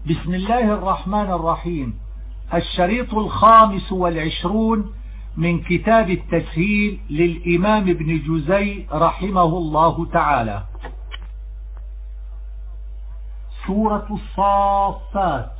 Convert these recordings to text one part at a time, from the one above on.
بسم الله الرحمن الرحيم. الشريط 25 من كتاب التسهيل للإمام ابن جزي رحمه الله تعالى. سورة الصافات.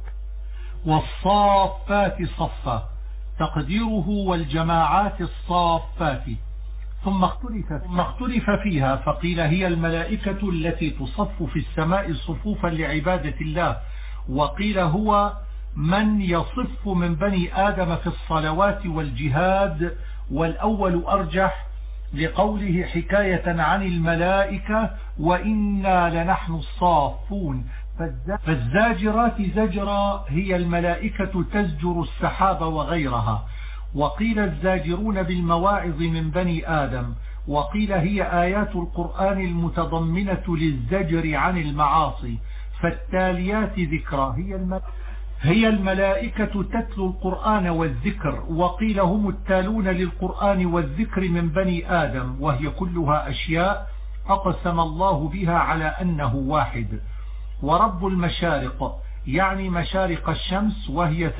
والصافات صفا، تقديره والجماعات الصافات. ثم اختلف فيها، فقيل هي الملائكة التي تصف في السماء صفوفا لعبادة الله، وقيل هو من يصف من بني آدم في الصلوات والجهاد، والأول أرجح لقوله حكاية عن الملائكة وإنا لنحن الصافون. فالزاجرات زجرا هي الملائكة تزجر السحاب وغيرها، وقيل الزاجرون بالمواعظ من بني آدم، وقيل هي آيات القرآن المتضمنة للزجر عن المعاصي. فالتاليات ذكرى هي الملائكة تتلو القرآن والذكر، وقيل هم التالون للقرآن والذكر من بني آدم، وهي كلها أشياء أقسم الله بها على أنه واحد. ورب المشارق يعني مشارق الشمس، وهي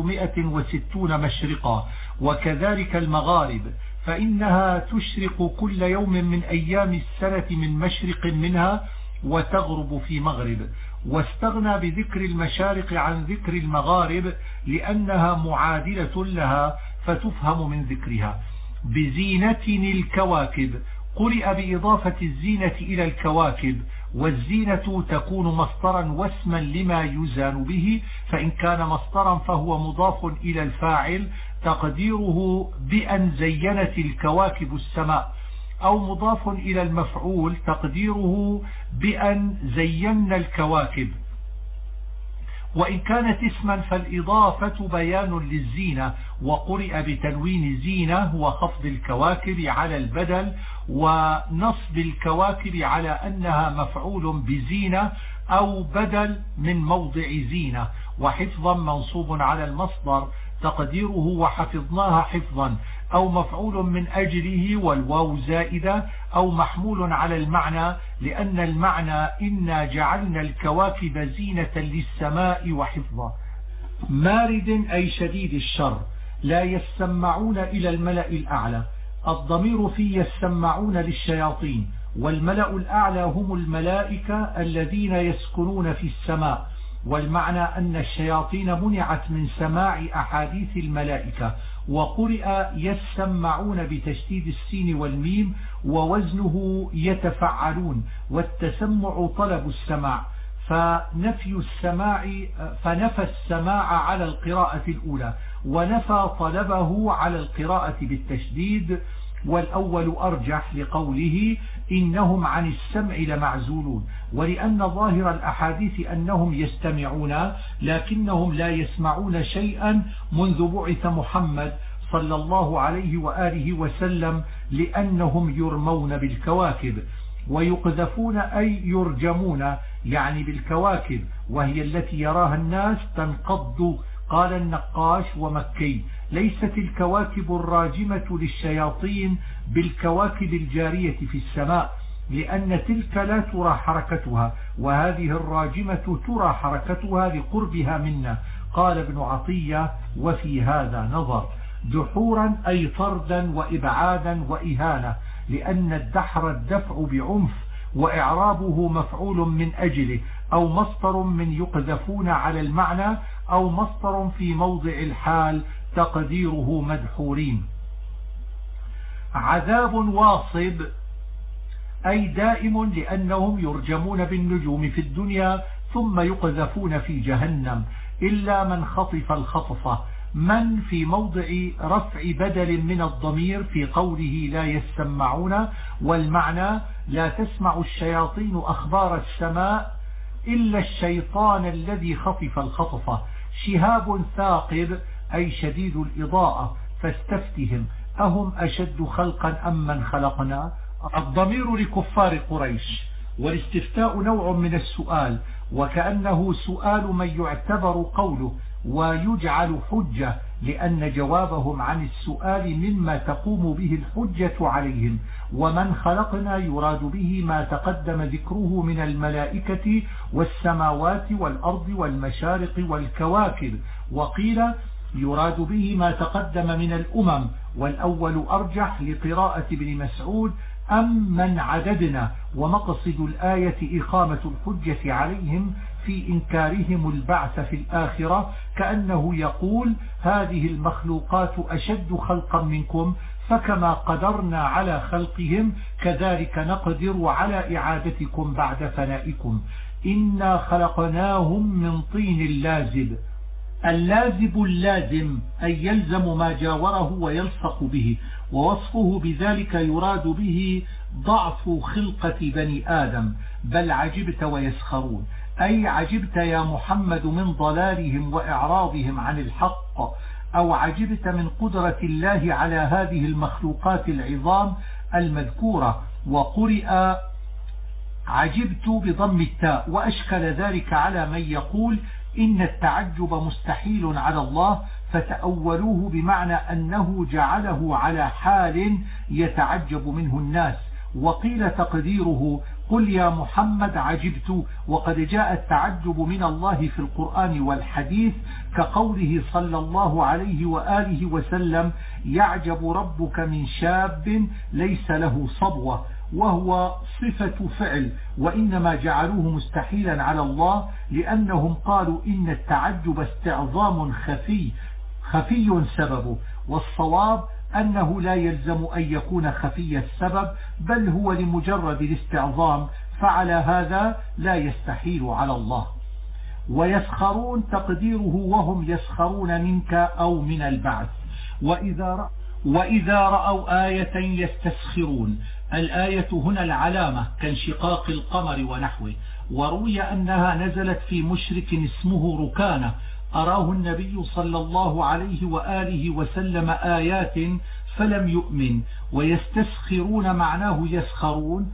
360 مشرقا، وكذلك المغارب، فإنها تشرق كل يوم من أيام السنة من مشرق منها وتغرب في مغرب. واستغنى بذكر المشارق عن ذكر المغارب لأنها معادلة لها فتفهم من ذكرها. بزينة الكواكب قرئ بإضافة الزينة إلى الكواكب، والزينة تكون مصدرا واسما لما يزان به، فإن كان مصدرا فهو مضاف إلى الفاعل تقديره بأن زينت الكواكب السماء، أو مضاف إلى المفعول تقديره بأن زينا الكواكب. وإن كانت اسما فالإضافة بيان للزينة، وقرئ بتنوين زينة وخفض الكواكب على البدل، ونصب الكواكب على أنها مفعول بزينة أو بدل من موضع زينة. وحفظا منصوب على المصدر تقديره وحفظناها حفظا، أو مفعول من أجله والواو زائدة، أو محمول على المعنى لأن المعنى إنا جعلنا الكواكب زينة للسماء وحفظا. مارد أي شديد الشر. لا يسمعون إلى الملأ الأعلى، الضمير في يسمعون للشياطين، والملأ الأعلى هم الملائكة الذين يسكنون في السماء، والمعنى أن الشياطين منعت من سماع أحاديث الملائكة. وقرئ يسمعون بتشديد السين والميم، ووزنه يتفعلون، والتسمع طلب السماع، فنفى السماع على القراءة الأولى، ونفى طلبه على القراءة بالتشديد، والأول أرجح لقوله إنهم عن السمع لمعزولون، ولأن ظاهر الأحاديث أنهم يستمعون لكنهم لا يسمعون شيئا منذ بعث محمد صلى الله عليه وآله وسلم، لأنهم يرمون بالكواكب. ويقذفون أي يرجمون يعني بالكواكب، وهي التي يراها الناس تنقض. قال النقاش ومكي ليست الكواكب الراجمة للشياطين بالكواكب الجارية في السماء، لأن تلك لا ترى حركتها، وهذه الراجمة ترى حركتها لقربها منا. قال ابن عطية وفي هذا نظر. دحورا أي طردا وإبعادا وإهانة، لأن الدحر الدفع بعنف، وإعرابه مفعول من أجله، أو مصدر من يقذفون على المعنى، أو مصدر في موضع الحال تقديره مدحورين. عذاب واصب أي دائم، لأنهم يرجمون بالنجوم في الدنيا ثم يقذفون في جهنم، إلا من خطف الخطفة. من في موضع رفع بدل من الضمير في قوله لا يسمعون، والمعنى لا تسمع الشياطين أخبار السماء إلا الشيطان الذي خطف الخطفة. شهاب ثاقب أي شديد الإضاءة، فاستفتهم أهم أشد خلقا أم من خلقنا. الضمير لكفار قريش، والاستفتاء نوع من السؤال، وكأنه سؤال من يعتبر قوله ويجعل حجة لأن جوابهم عن السؤال مما تقوم به الحجة عليهم. ومن خلقنا يراد به ما تقدم ذكره من الملائكة والسماوات والأرض والمشارق والكواكب. وقيل يراد به ما تقدم من الأمم، والأول أرجح لقراءة ابن مسعود أم من عددنا. ومقصد الآية إقامة الحجة عليهم في إنكارهم البعث في الآخرة، كأنه يقول هذه المخلوقات أشد خلقا منكم، فكما قدرنا على خلقهم كذلك نقدر على إعادتكم بعد فنائكم. إنا خلقناهم من طين لازب. اللازب اللازم أي يلزم ما جاوره ويلصق به، ووصفه بذلك يراد به ضعف خلقة بني آدم. بل عجبت ويسخرون، أي عجبت يا محمد من ضلالهم وإعراضهم عن الحق، أو عجبت من قدرة الله على هذه المخلوقات العظام المذكورة. وقرئ عجبت بضم التاء، وأشكل ذلك على من يقول إن التعجب مستحيل على الله، فتأولوه بمعنى أنه جعله على حال يتعجب منه الناس. وقيل تقديره قل يا محمد عجبت، وقد جاء التعجب من الله في القرآن والحديث، كقوله صلى الله عليه وآله وسلم يعجب ربك من شاب ليس له صبوة، وهو صفة فعل، وإنما جعلوه مستحيلا على الله لأنهم قالوا إن التعجب استعظام خفي سببه، والصواب أنه لا يلزم أن يكون خفي السبب، بل هو لمجرد الاستعظام، فعلى هذا لا يستحيل على الله. ويسخرون تقديره وهم يسخرون منك أو من البعث. وإذا رأوا آية يستسخرون. الآية هنا العلامة كانشقاق القمر ونحوه. وروي أنها نزلت في مشرك اسمه ركانة أراه النبي صلى الله عليه وآله وسلم آيات فلم يؤمن. ويستسخرون معناه يسخرون،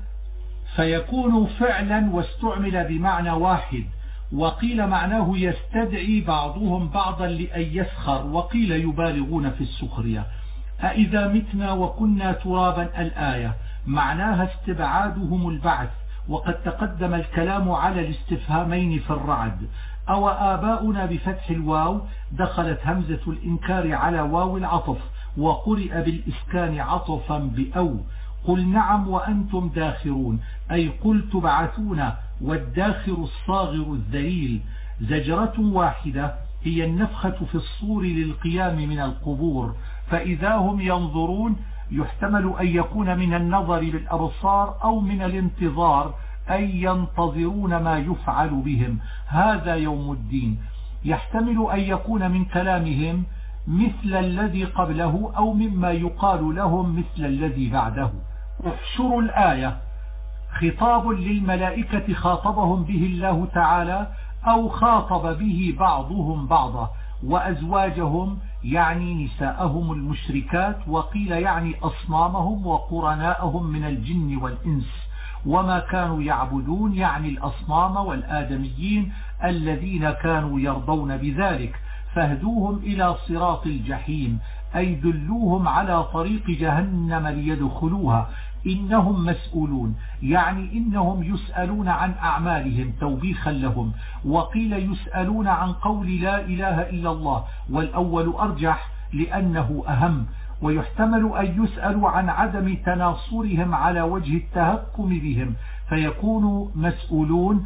فيكون فعلا واستعمل بمعنى واحد. وقيل معناه يستدعي بعضهم بعضا لأن يسخر، وقيل يبالغون في السخرية. أإذا متنا وكنا ترابا الآية معناها استبعادهم البعث، وقد تقدم الكلام على الاستفهامين في الرعد. أو آباؤنا بفتح الواو دخلت همزة الإنكار على واو العطف، وقرئ بالإسكان عطفا بأو. قل نعم وأنتم داخرون، أي قل تبعثون، والداخر الصاغر الذليل. زجرة واحدة هي النفخة في الصور للقيام من القبور، فإذا هم ينظرون يحتمل أن يكون من النظر بالأبصار أو من الانتظار، أي ينتظرون ما يفعل بهم، هذا يوم الدين. يحتمل أن يكون من كلامهم مثل الذي قبله، أو مما يقال لهم مثل الذي بعده. احشروا الآية خطاب للملائكة خاطبهم به الله تعالى، أو خاطب به بعضهم بعضا، وأزواجهم يعني نساءهم المشركات، وقيل يعني أصنامهم وقرناءهم من الجن والإنس. وما كانوا يعبدون يعني الأصنام والآدميين الذين كانوا يرضون بذلك، فاهدوهم إلى صراط الجحيم، أي دلوهم على طريق جهنم ليدخلوها. إنهم مسؤولون يعني إنهم يسألون عن أعمالهم توبيخا لهم. وقيل يسألون عن قول لا إله إلا الله، والأول أرجح لأنه أهم. ويحتمل أن يسألوا عن عدم تناصرهم على وجه التهكم بهم، فيكون مسؤولون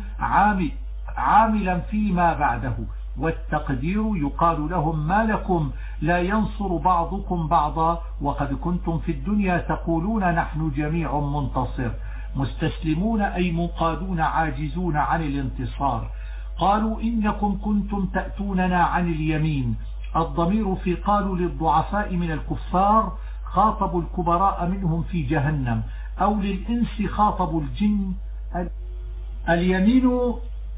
عاملا فيما بعده. والتقدير يقال لهم ما لكم لا ينصر بعضكم بعضا، وقد كنتم في الدنيا تقولون نحن جميع منتصر. مستسلمون أي منقادون عاجزون عن الانتصار. قالوا إنكم كنتم تأتوننا عن اليمين. الضمير في قالوا للضعفاء من الكفار، خاطبوا الكبراء منهم في جهنم، أو للإنس خاطبوا الجن. اليمين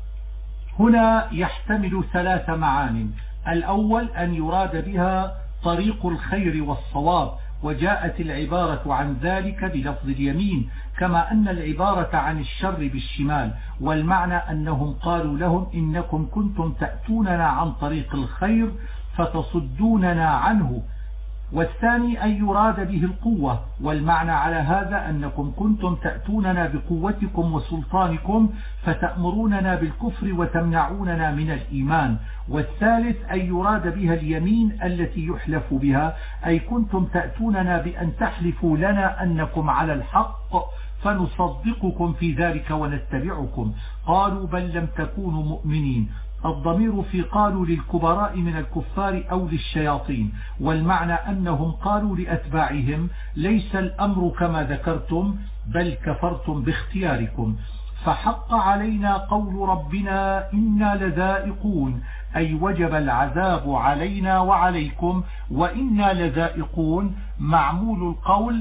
هنا يحتمل 3 معان. الأول أن يراد بها طريق الخير والصواب، وجاءت العبارة عن ذلك بلفظ اليمين، كما أن العبارة عن الشر بالشمال. والمعنى أنهم قالوا لهم إنكم كنتم تأتوننا عن طريق الخير، فتصدوننا عنه. والثاني أن يراد به القوة، والمعنى على هذا أنكم كنتم تأتوننا بقوتكم وسلطانكم فتأمروننا بالكفر وتمنعوننا من الإيمان. والثالث أن يراد بها اليمين التي يحلف بها، أي كنتم تأتوننا بأن تحلفوا لنا أنكم على الحق فنصدقكم في ذلك ونتبعكم. قالوا بل لم تكونوا مؤمنين. الضمير في قالوا للكبراء من الكفار أو للشياطين، والمعنى أنهم قالوا لأتباعهم ليس الأمر كما ذكرتم بل كفرتم باختياركم. فحق علينا قول ربنا إنا لذائقون، أي وجب العذاب علينا وعليكم، وإنا لذائقون معمول القول،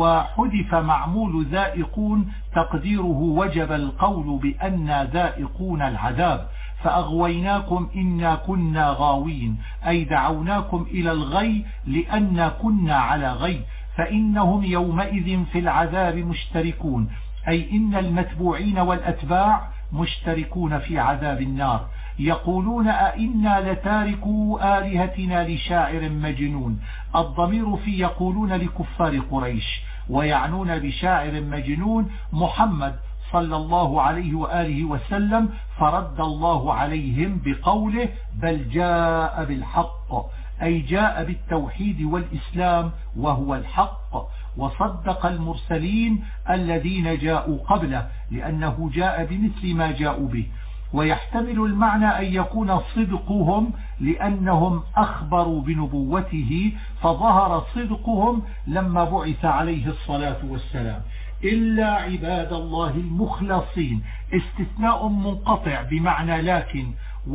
وحذف معمول ذائقون تقديره وجب القول بأن ذائقون العذاب. فأغويناكم إنا كنا غاوين، أي دعوناكم إلى الغي لأن كنا على غي، فإنهم يومئذ في العذاب مشتركون، أي إن المتبوعين والأتباع مشتركون في عذاب النار. يقولون أئنا لتاركوا آلهتنا لشاعر مجنون. الضمير في يقولون لكفار قريش، ويعنون بشاعر مجنون محمد صلى الله عليه وآله وسلم، فرد الله عليهم بقوله بل جاء بالحق، أي جاء بالتوحيد والإسلام وهو الحق، وصدق المرسلين الذين جاءوا قبله لأنه جاء بمثل ما جاءوا به. ويحتمل المعنى أن يكون صدقهم لأنهم أخبروا بنبوته فظهر صدقهم لما بعث عليه الصلاة والسلام. إلا عباد الله المخلصين، استثناء منقطع بمعنى لكن،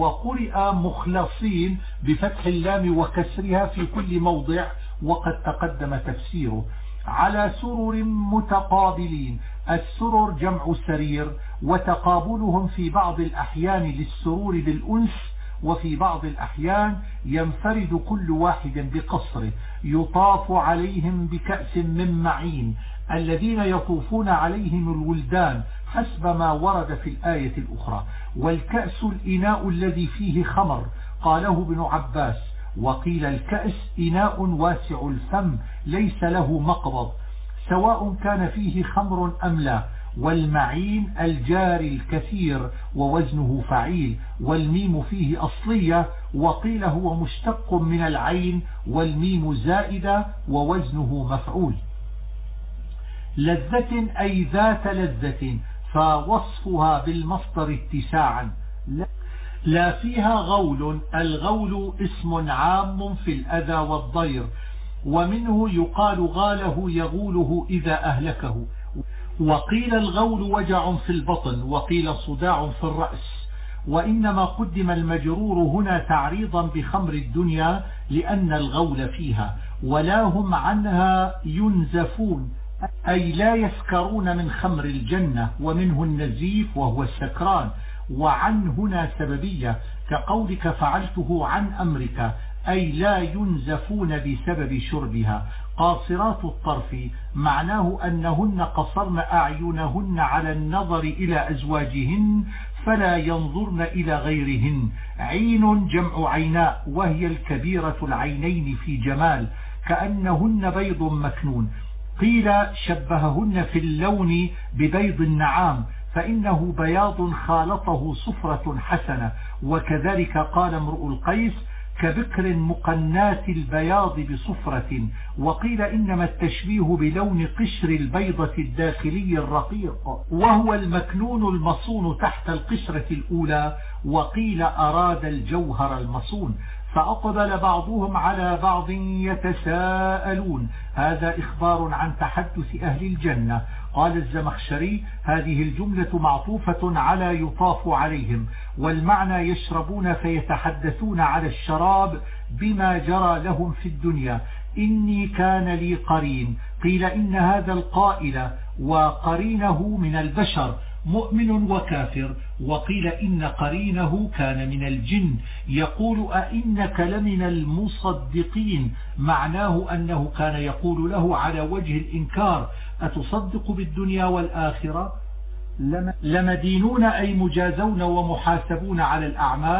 وقرئ مخلصين بفتح اللام وكسرها في كل موضع وقد تقدم تفسيره. على سرر متقابلين، السرر جمع سرير، وتقابلهم في بعض الأحيان للسرور بالأنس، وفي بعض الأحيان ينفرد كل واحد بقصره. يطاف عليهم بكأس من معين، الذين يطوفون عليهم الولدان حسب ما ورد في الآية الأخرى. والكأس الإناء الذي فيه خمر، قاله ابن عباس. وقيل الكأس إناء واسع الفم ليس له مقبض، سواء كان فيه خمر أم لا. والمعين الجاري الكثير ووزنه فعيل، والميم فيه أصلية، وقيل هو مشتق من العين والميم زائدة ووزنه مفعول. لذة أي ذات لذة، فوصفها بالمصدر اتساعا. لا فيها غول، الغول اسم عام في الأذى والضير، ومنه يقال غاله يغوله إذا أهلكه. وقيل الغول وجع في البطن، وقيل صداع في الرأس. وإنما قدم المجرور هنا تعريضا بخمر الدنيا لأن الغول فيها. ولا هم عنها ينزفون، أي لا يسكرون من خمر الجنة، ومنه النزيف وهو السكران. وعن هنا سببية كقولك فعلته عن أمرك، أي لا ينزفون بسبب شربها. قاصرات الطرف معناه أنهن قصرن أعينهن على النظر إلى أزواجهن فلا ينظرن إلى غيرهن. عين جمع عيناء، وهي الكبيرة العينين في جمال، كأنهن بيض مكنون. قيل شبههن في اللون ببيض النعام، فإنه بياض خالطه صفرة حسنة. وكذلك قال امرؤ القيس كبكر مقنات البياض بصفرة. وقيل إنما التشبيه بلون قشر البيضة الداخلي الرقيق، وهو المكنون المصون تحت القشرة الأولى. وقيل أراد الجوهر المصون. فأقبل بعضهم على بعض يتساءلون، هذا إخبار عن تحدث أهل الجنة. قال الزمخشري هذه الجملة معطوفة على يطاف عليهم، والمعنى يشربون فيتحدثون على الشراب بما جرى لهم في الدنيا. إني كان لي قرين، قيل إن هذا القائل وقرينه من البشر مؤمن وكافر، وقيل إن قرينه كان من الجن. يقول أئنك لمن المصدقين، معناه أنه كان يقول له على وجه الإنكار أتصدق بالدنيا والآخرة؟ لمدينون أي مجازون ومحاسبون على الأعمال.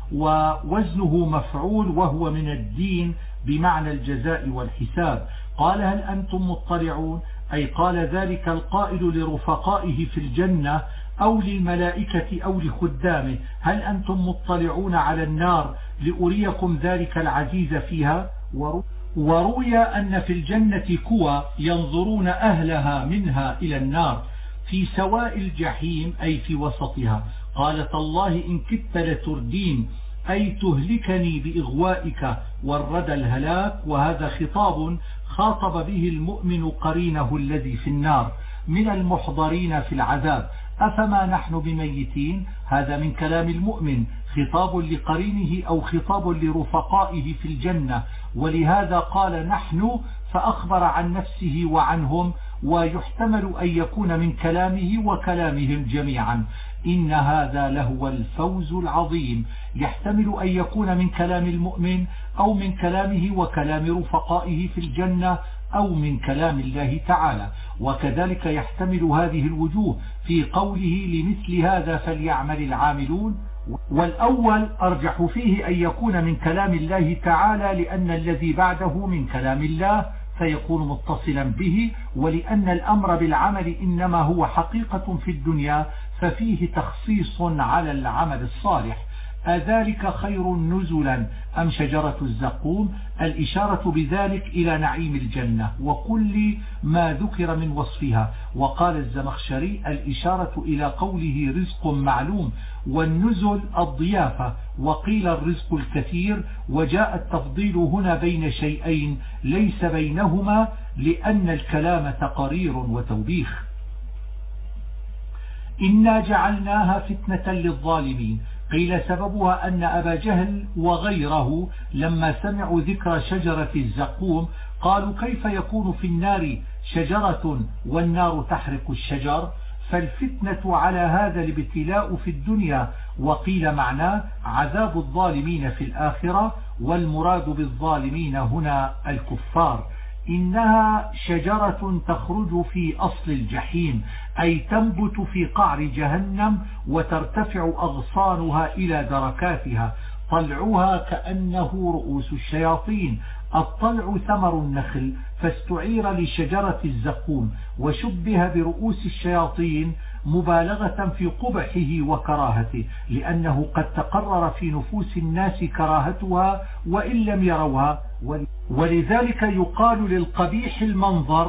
ووزنه مفعول وهو من الدين بمعنى الجزاء والحساب. قال هل أنتم مطلعون، أي قال ذلك القائل لرفقائه في الجنة أو للملائكة أو لخدامه هل أنتم مطلعون على النار لأريكم ذلك العزيز فيها. وروي أن في الجنة كوى ينظرون أهلها منها إلى النار في سواء الجحيم أي في وسطها. قال تالله إن كدت لتردين، أي تهلكني بإغوائك والردى الهلاك. وهذا خطاب خاطب به المؤمن قرينه الذي في النار من المحضرين في العذاب. أفما نحن بميتين، هذا من كلام المؤمن خطاب لقرينه أو خطاب لرفقائه في الجنة، ولهذا قال نحن فأخبر عن نفسه وعنهم، ويحتمل أن يكون من كلامه وكلامهم جميعا. إن هذا لهو الفوز العظيم. يحتمل أن يكون من كلام المؤمن أو من كلامه وكلام رفقائه في الجنة أو من كلام الله تعالى. وكذلك يحتمل هذه الوجوه في قوله لمثل هذا فليعمل العاملون. والأول أرجح فيه أن يكون من كلام الله تعالى، لأن الذي بعده من كلام الله فيكون متصلا به، ولأن الأمر بالعمل إنما هو حقيقة في الدنيا ففيه تخصيص على العمل الصالح. أذلك خير نزلا أم شجرة الزقوم؟ الإشارة بذلك إلى نعيم الجنة وكل ما ذكر من وصفها. وقال الزمخشري الإشارة إلى قوله رزق معلوم، والنزل الضيافة، وقيل الرزق الكثير. وجاء التفضيل هنا بين شيئين ليس بينهما، لأن الكلام تقرير وتوبيخ. إنا جعلناها فتنة للظالمين. قيل سببها أن أبا جهل وغيره لما سمعوا ذكر شجرة الزقوم قالوا كيف يكون في النار شجرة والنار تحرق الشجر؟ فالفتنة على هذا الابتلاء في الدنيا. وقيل معناه عذاب الظالمين في الآخرة، والمراد بالظالمين هنا الكفار. إنها شجرة تخرج في أصل الجحيم، أي تنبت في قعر جهنم وترتفع أغصانها إلى دركاتها. طلعها كأنه رؤوس الشياطين. الطلع ثمر النخل فاستعير لشجرة الزقوم وشبه برؤوس الشياطين مبالغة في قبحه وكراهته، لأنه قد تقرر في نفوس الناس كراهتها وإن لم يروها. ولذلك يقال للقبيح المنظر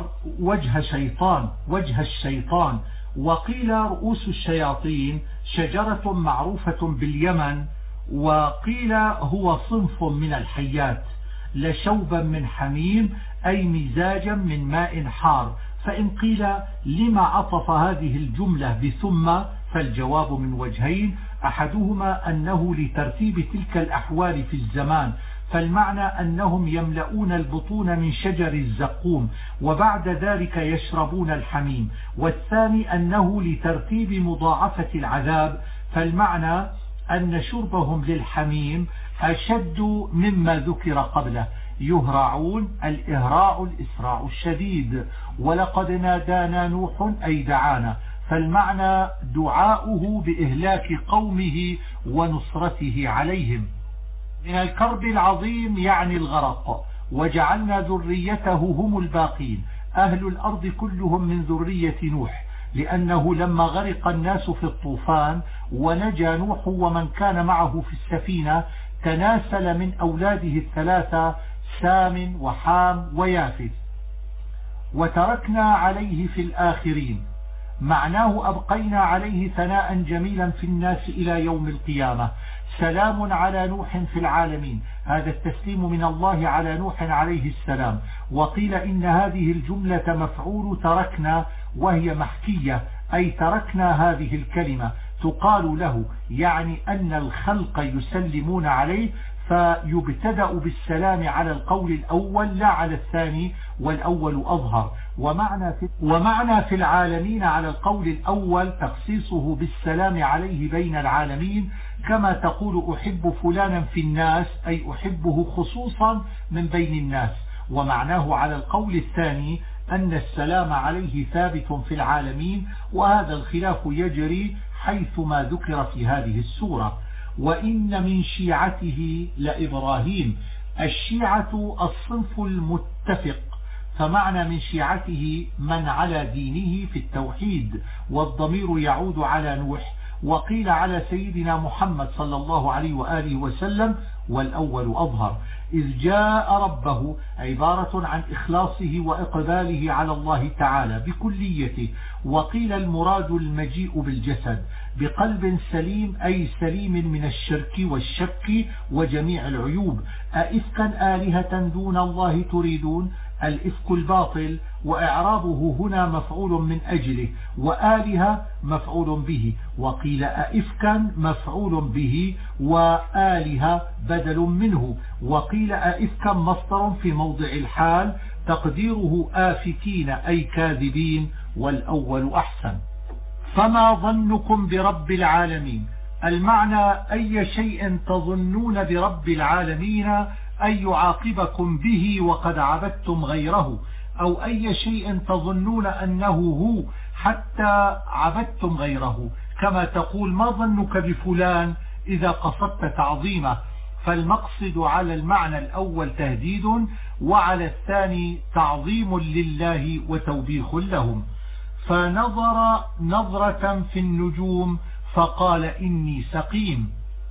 وجه الشيطان. وقيل رؤوس الشياطين شجرة معروفة باليمن، وقيل هو صنف من الحيات. لشوبا من حميم أي مزاجا من ماء حار. فإن قيل لما عطف هذه الجملة بثم، فالجواب من وجهين: أحدهما أنه لترتيب تلك الأحوال في الزمان، فالمعنى أنهم يملؤون البطون من شجر الزقوم وبعد ذلك يشربون الحميم. والثاني أنه لترتيب مضاعفة العذاب، فالمعنى أن شربهم للحميم أشد مما ذكر قبله. يهرعون، الإهراع الإسراع الشديد. ولقد نادانا نوح أي دعانا، فالمعنى دعاؤه بإهلاك قومه ونصرته عليهم. من الكرب العظيم يعني الغرق. وجعلنا ذريته هم الباقين، أهل الأرض كلهم من ذرية نوح، لأنه لما غرق الناس في الطوفان ونجا نوح ومن كان معه في السفينة تناسل من أولاده الثلاثة سام وحام ويافث. وتركنا عليه في الآخرين، معناه أبقينا عليه ثناء جميلا في الناس إلى يوم القيامة. سلام على نوح في العالمين، هذا التسليم من الله على نوح عليه السلام. وقيل إن هذه الجملة مفعول تركنا وهي محكية، أي تركنا هذه الكلمة تقال له، يعني أن الخلق يسلمون عليه، فيبتدأ بالسلام على القول الأول لا على الثاني، والأول أظهر. ومعنى في العالمين على القول الأول تخصيصه بالسلام عليه بين العالمين، كما تقول أحب فلانا في الناس، أي أحبه خصوصا من بين الناس. ومعناه على القول الثاني أن السلام عليه ثابت في العالمين، وهذا الخلاف يجري حيث ما ذكر في هذه السورة. وإن من شيعته لإبراهيم. الشيعة الصنف المتفق، فمعنى من شيعته من على دينه في التوحيد، والضمير يعود على نوح، وقيل على سيدنا محمد صلى الله عليه وآله وسلم، والأول أظهر. إذ جاء ربه عبارة عن إخلاصه وإقباله على الله تعالى بكليته، وقيل المراد المجيء بالجسد بقلب سليم، أي سليم من الشرك والشك وجميع العيوب. أئفكا آلهة دون الله تريدون، الإفك الباطل، وإعرابه هنا مفعول من أجله، وآلهة مفعول به، وقيل أئفكا مفعول به وآلهة بدل منه، وقيل أئفكا مصدر في موضع الحال تقديره آفكين أي كاذبين، والأول أحسن. فما ظنكم برب العالمين؟ المعنى أي شيء تظنون برب العالمين أن يعاقبكم به وقد عبدتم غيره، أو أي شيء تظنون أنه هو حتى عبدتم غيره، كما تقول ما ظنك بفلان إذا قصدت تعظيمه. فالمقصد على المعنى الأول تهديد، وعلى الثاني تعظيم لله وتوبيخ لهم. فنظر نظرة في النجوم فقال إني سقيم.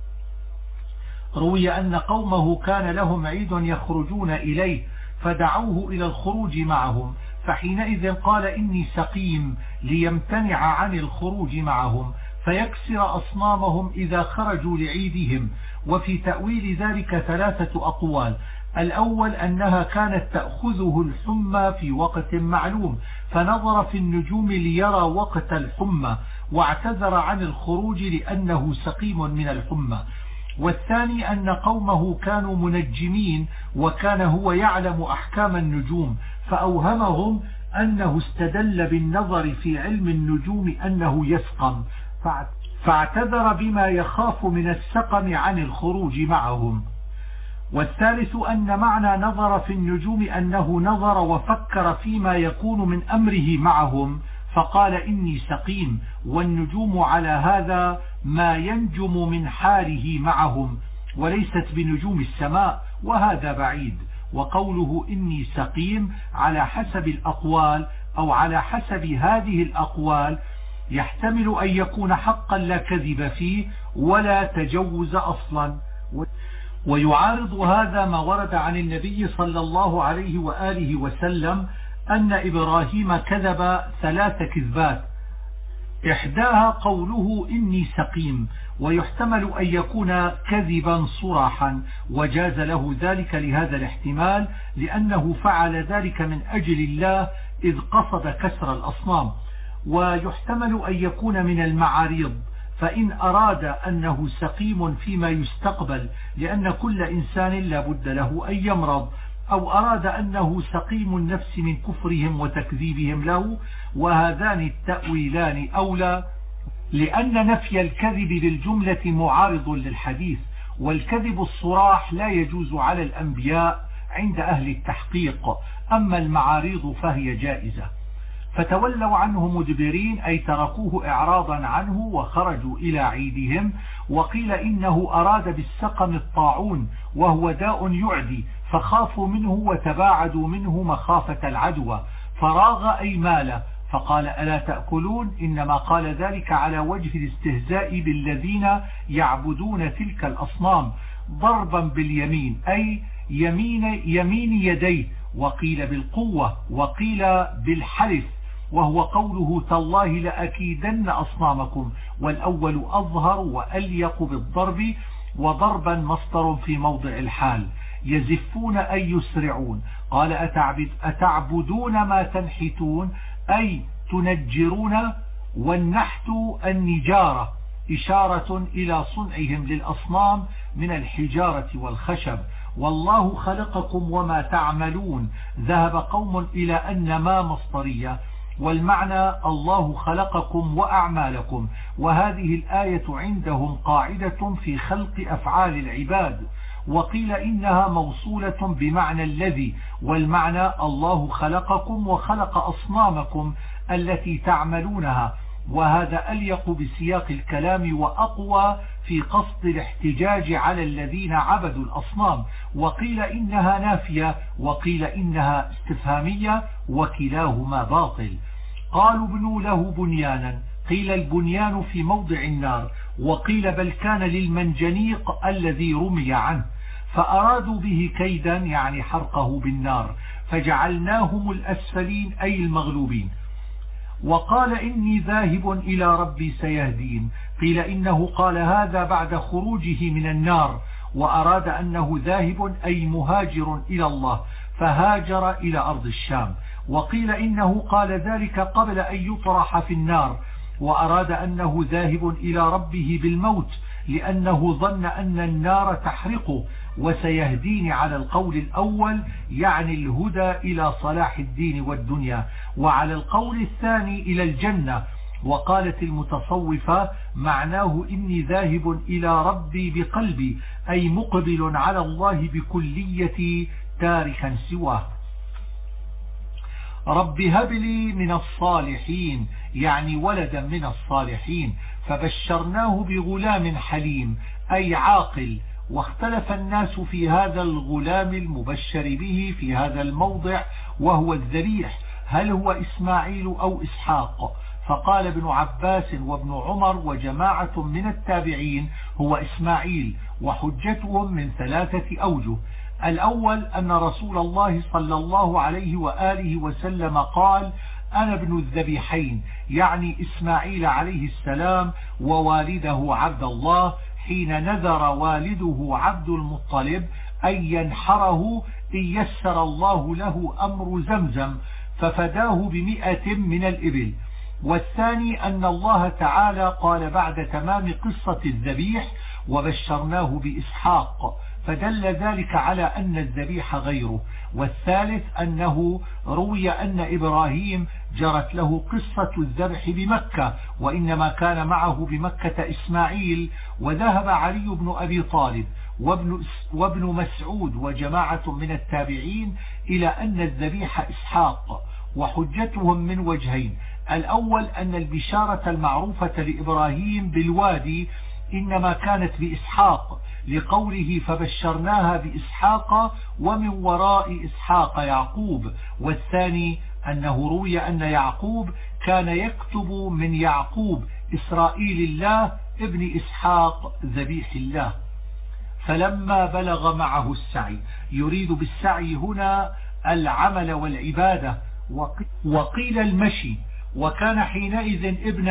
روي أن قومه كان لهم عيد يخرجون إليه فدعوه إلى الخروج معهم، فحينئذ قال إني سقيم ليمتنع عن الخروج معهم فيكسر أصنامهم إذا خرجوا لعيدهم. وفي تأويل ذلك ثلاثة أقوال. الأول أنها كانت تأخذه الحمى في وقت معلوم، فنظر في النجوم ليرى وقت الحمى واعتذر عن الخروج لأنه سقيم من الحمى. والثاني أن قومه كانوا منجمين، وكان هو يعلم أحكام النجوم، فأوهمهم أنه استدل بالنظر في علم النجوم أنه يسقم، فاعتذر بما يخاف من السقم عن الخروج معهم. والثالث أن معنى نظر في النجوم أنه نظر وفكر فيما يكون من أمره معهم فقال إني سقيم، والنجوم على هذا ما ينجم من حاله معهم، وليست بنجوم السماء، وهذا بعيد. وقوله إني سقيم على حسب الأقوال أو على حسب هذه الأقوال يحتمل أن يكون حقا لا كذب فيه ولا تجوز أصلا. ويعارض هذا ما ورد عن النبي صلى الله عليه وآله وسلم أن إبراهيم كذب 3 كذبات، إحداها قوله إني سقيم، ويحتمل أن يكون كذبا صراحا، وجاز له ذلك لهذا الاحتمال لأنه فعل ذلك من أجل الله إذ قصد كسر الأصنام. ويحتمل أن يكون من المعاريض، فإن أراد أنه سقيم فيما يستقبل لأن كل إنسان لا بد له أن يمرض، أو أراد أنه سقيم النفس من كفرهم وتكذيبهم له، وهذان التأويلان أولى، لأن نفي الكذب بالجملة معارض للحديث، والكذب الصراح لا يجوز على الأنبياء عند أهل التحقيق، أما المعارض فهي جائزة. فتولوا عنه مدبرين، أي تركوه إعراضا عنه وخرجوا إلى عيدهم. وقيل إنه أراد بالسقم الطاعون وهو داء يعدي، فخافوا منه وتباعدوا منه مخافة العدوى، فراغ أي مال، فقال ألا تأكلون، إنما قال ذلك على وجه الاستهزاء بالذين يعبدون تلك الأصنام، ضربا باليمين أي يمين يديه، وقيل بالقوة، وقيل بالحلف، وهو قوله تالله لأكيدن أصنامكم، والأول أظهر وأليق بالضرب، وضربا مصدر في موضع الحال. يزفون أي يسرعون، قال أتعبدون ما تنحتون أي تنجرون، والنحت النجارة إشارة إلى صنعهم للأصنام من الحجارة والخشب. والله خلقكم وما تعملون، ذهب قوم إلى أن ما مصدرية، والمعنى الله خلقكم وأعمالكم، وهذه الآية عندهم قاعدة في خلق أفعال العباد. وقيل إنها موصولة بمعنى الذي، والمعنى الله خلقكم وخلق أصنامكم التي تعملونها، وهذا أليق بسياق الكلام وأقوى في قصد الاحتجاج على الذين عبدوا الأصنام. وقيل إنها نافية وقيل إنها استفهامية وكلاهما باطل. قالوا ابنوا له بنيانا، قيل البنيان في موضع النار، وقيل بل كان للمنجنيق الذي رمي عنه، فأرادوا به كيدا يعني حرقه بالنار، فجعلناهم الأسفلين أي المغلوبين. وقال إني ذاهب إلى ربي سيهدين، قيل إنه قال هذا بعد خروجه من النار، وأراد أنه ذاهب أي مهاجر إلى الله، فهاجر إلى أرض الشام. وقيل إنه قال ذلك قبل أن يطرح في النار، وأراد أنه ذاهب إلى ربه بالموت، لأنه ظن أن النار تحرقه. وسيهدين على القول الأول يعني الهدى إلى صلاح الدين والدنيا، وعلى القول الثاني إلى الجنة. وقالت المتصوفة معناه إني ذاهب إلى ربي بقلبي، أي مقبل على الله بكليتي تاركا سواه. رب هب لي من الصالحين يعني ولدا من الصالحين، فبشرناه بغلام حليم أي عاقل. واختلف الناس في هذا الغلام المبشر به في هذا الموضع وهو الذبيح، هل هو إسماعيل أو إسحاق؟ فقال ابن عباس وابن عمر وجماعة من التابعين هو إسماعيل، وحجتهم من 3 أوجه. الأول أن رسول الله صلى الله عليه وآله وسلم قال أنا ابن الذبيحين، يعني إسماعيل عليه السلام ووالده عبد الله، حين نذر والده عبد المطلب أن ينحره إن يسر الله له أمر زمزم، ففداه ب100 من الإبل. والثاني أن الله تعالى قال بعد تمام قصة الذبيح وبشرناه بإسحاق، فدل ذلك على أن الذبيح غيره. والثالث أنه روي أن إبراهيم جرت له قصة الذبح بمكة، وإنما كان معه بمكة إسماعيل، وذهب علي بن أبي طالب وابن مسعود وجماعة من التابعين إلى أن الذبيح إسحاق، وحجتهم من وجهين. الأول أن البشارة المعروفة لإبراهيم بالوادي إنما كانت بإسحاق لقوله فبشرناها بإسحاق ومن وراء إسحاق يعقوب. والثاني أنه روي أن يعقوب كان يكتب من يعقوب إسرائيل الله ابن إسحاق ذبيح الله. فلما بلغ معه السعي، يريد بالسعي هنا العمل والعبادة، وقيل المشي، وكان حينئذ ابن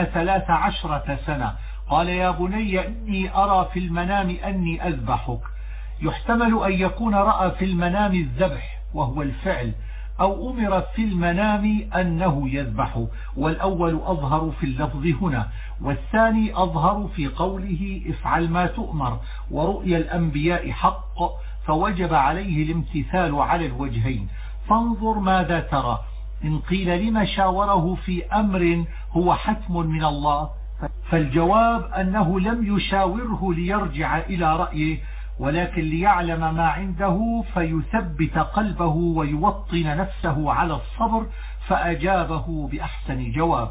13 سنة، قال يا بني إني أرى في المنام أني أذبحك. يحتمل أن يكون رأى في المنام الذبح وهو الفعل، أو أمر في المنام أنه يذبح، والأول أظهر في اللفظ هنا، والثاني أظهر في قوله افعل ما تؤمر. ورؤيا الأنبياء حق، فوجب عليه الامتثال على الوجهين. فانظر ماذا ترى. إن قيل لما شاوره في أمر هو حتم من الله، فالجواب أنه لم يشاوره ليرجع إلى رأيه، ولكن ليعلم ما عنده فيثبت قلبه ويوطن نفسه على الصبر، فأجابه بأحسن جواب.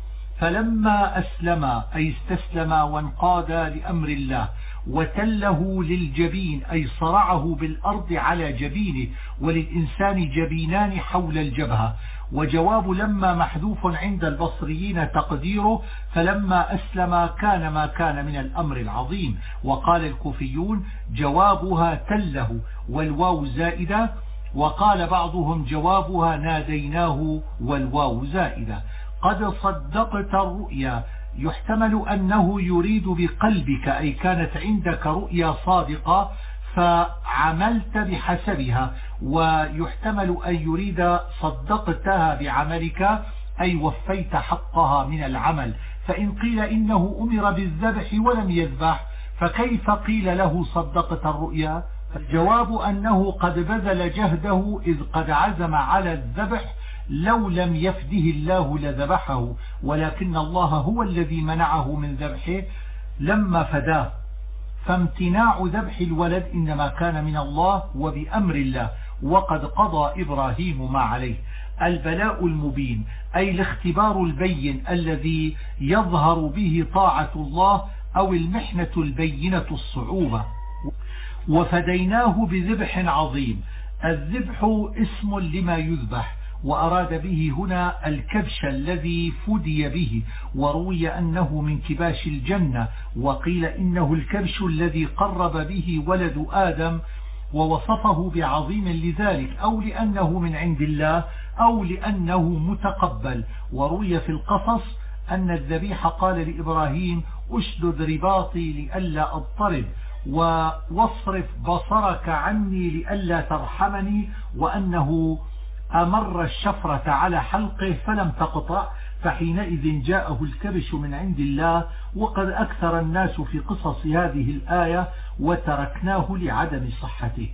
فلما أسلم أي استسلم وانقاد لأمر الله، وتله للجبين أي صرعه بالأرض على جبينه، وللإنسان جبينان حول الجبهة. وجواب لما محذوف عند البصريين تقديره فلما أسلم كان ما كان من الأمر العظيم. وقال الكوفيون جوابها تله والواو زائدة، وقال بعضهم جوابها ناديناه والواو زائدة. قد صدقت الرؤيا، يحتمل أنه يريد بقلبك أي كانت عندك رؤيا صادقة فعملت بحسبها، ويحتمل أن يريد صدقتها بعملك أي وفيت حقها من العمل. فإن قيل إنه أمر بالذبح ولم يذبح فكيف قيل له صدقت الرؤيا؟ فالجواب أنه قد بذل جهده إذ قد عزم على الذبح، لو لم يفده الله لذبحه، ولكن الله هو الذي منعه من ذبحه لما فداه. فامتناع ذبح الولد إنما كان من الله وبأمر الله، وقد قضى إبراهيم ما عليه. البلاء المبين، أي الاختبار البين الذي يظهر به طاعة الله، أو المحنة البينة الصعوبة. وفديناه بذبح عظيم. الذبح اسم لما يذبح، وأراد به هنا الكبش الذي فدي به، وروي أنه من كباش الجنة، وقيل إنه الكبش الذي قرب به ولد آدم، ووصفه بعظيم لذلك، أو لأنه من عند الله، أو لأنه متقبل. وروي في القصص أن الذبيح قال لإبراهيم: أشدد رباطي لئلا أضطرب، واصرف بصرك عني لئلا ترحمني، وأنه أمر الشفرة على حلقه فلم تقطع، فحينئذ جاءه الكبش من عند الله. وقد أكثر الناس في قصص هذه الآية وتركناه لعدم صحته.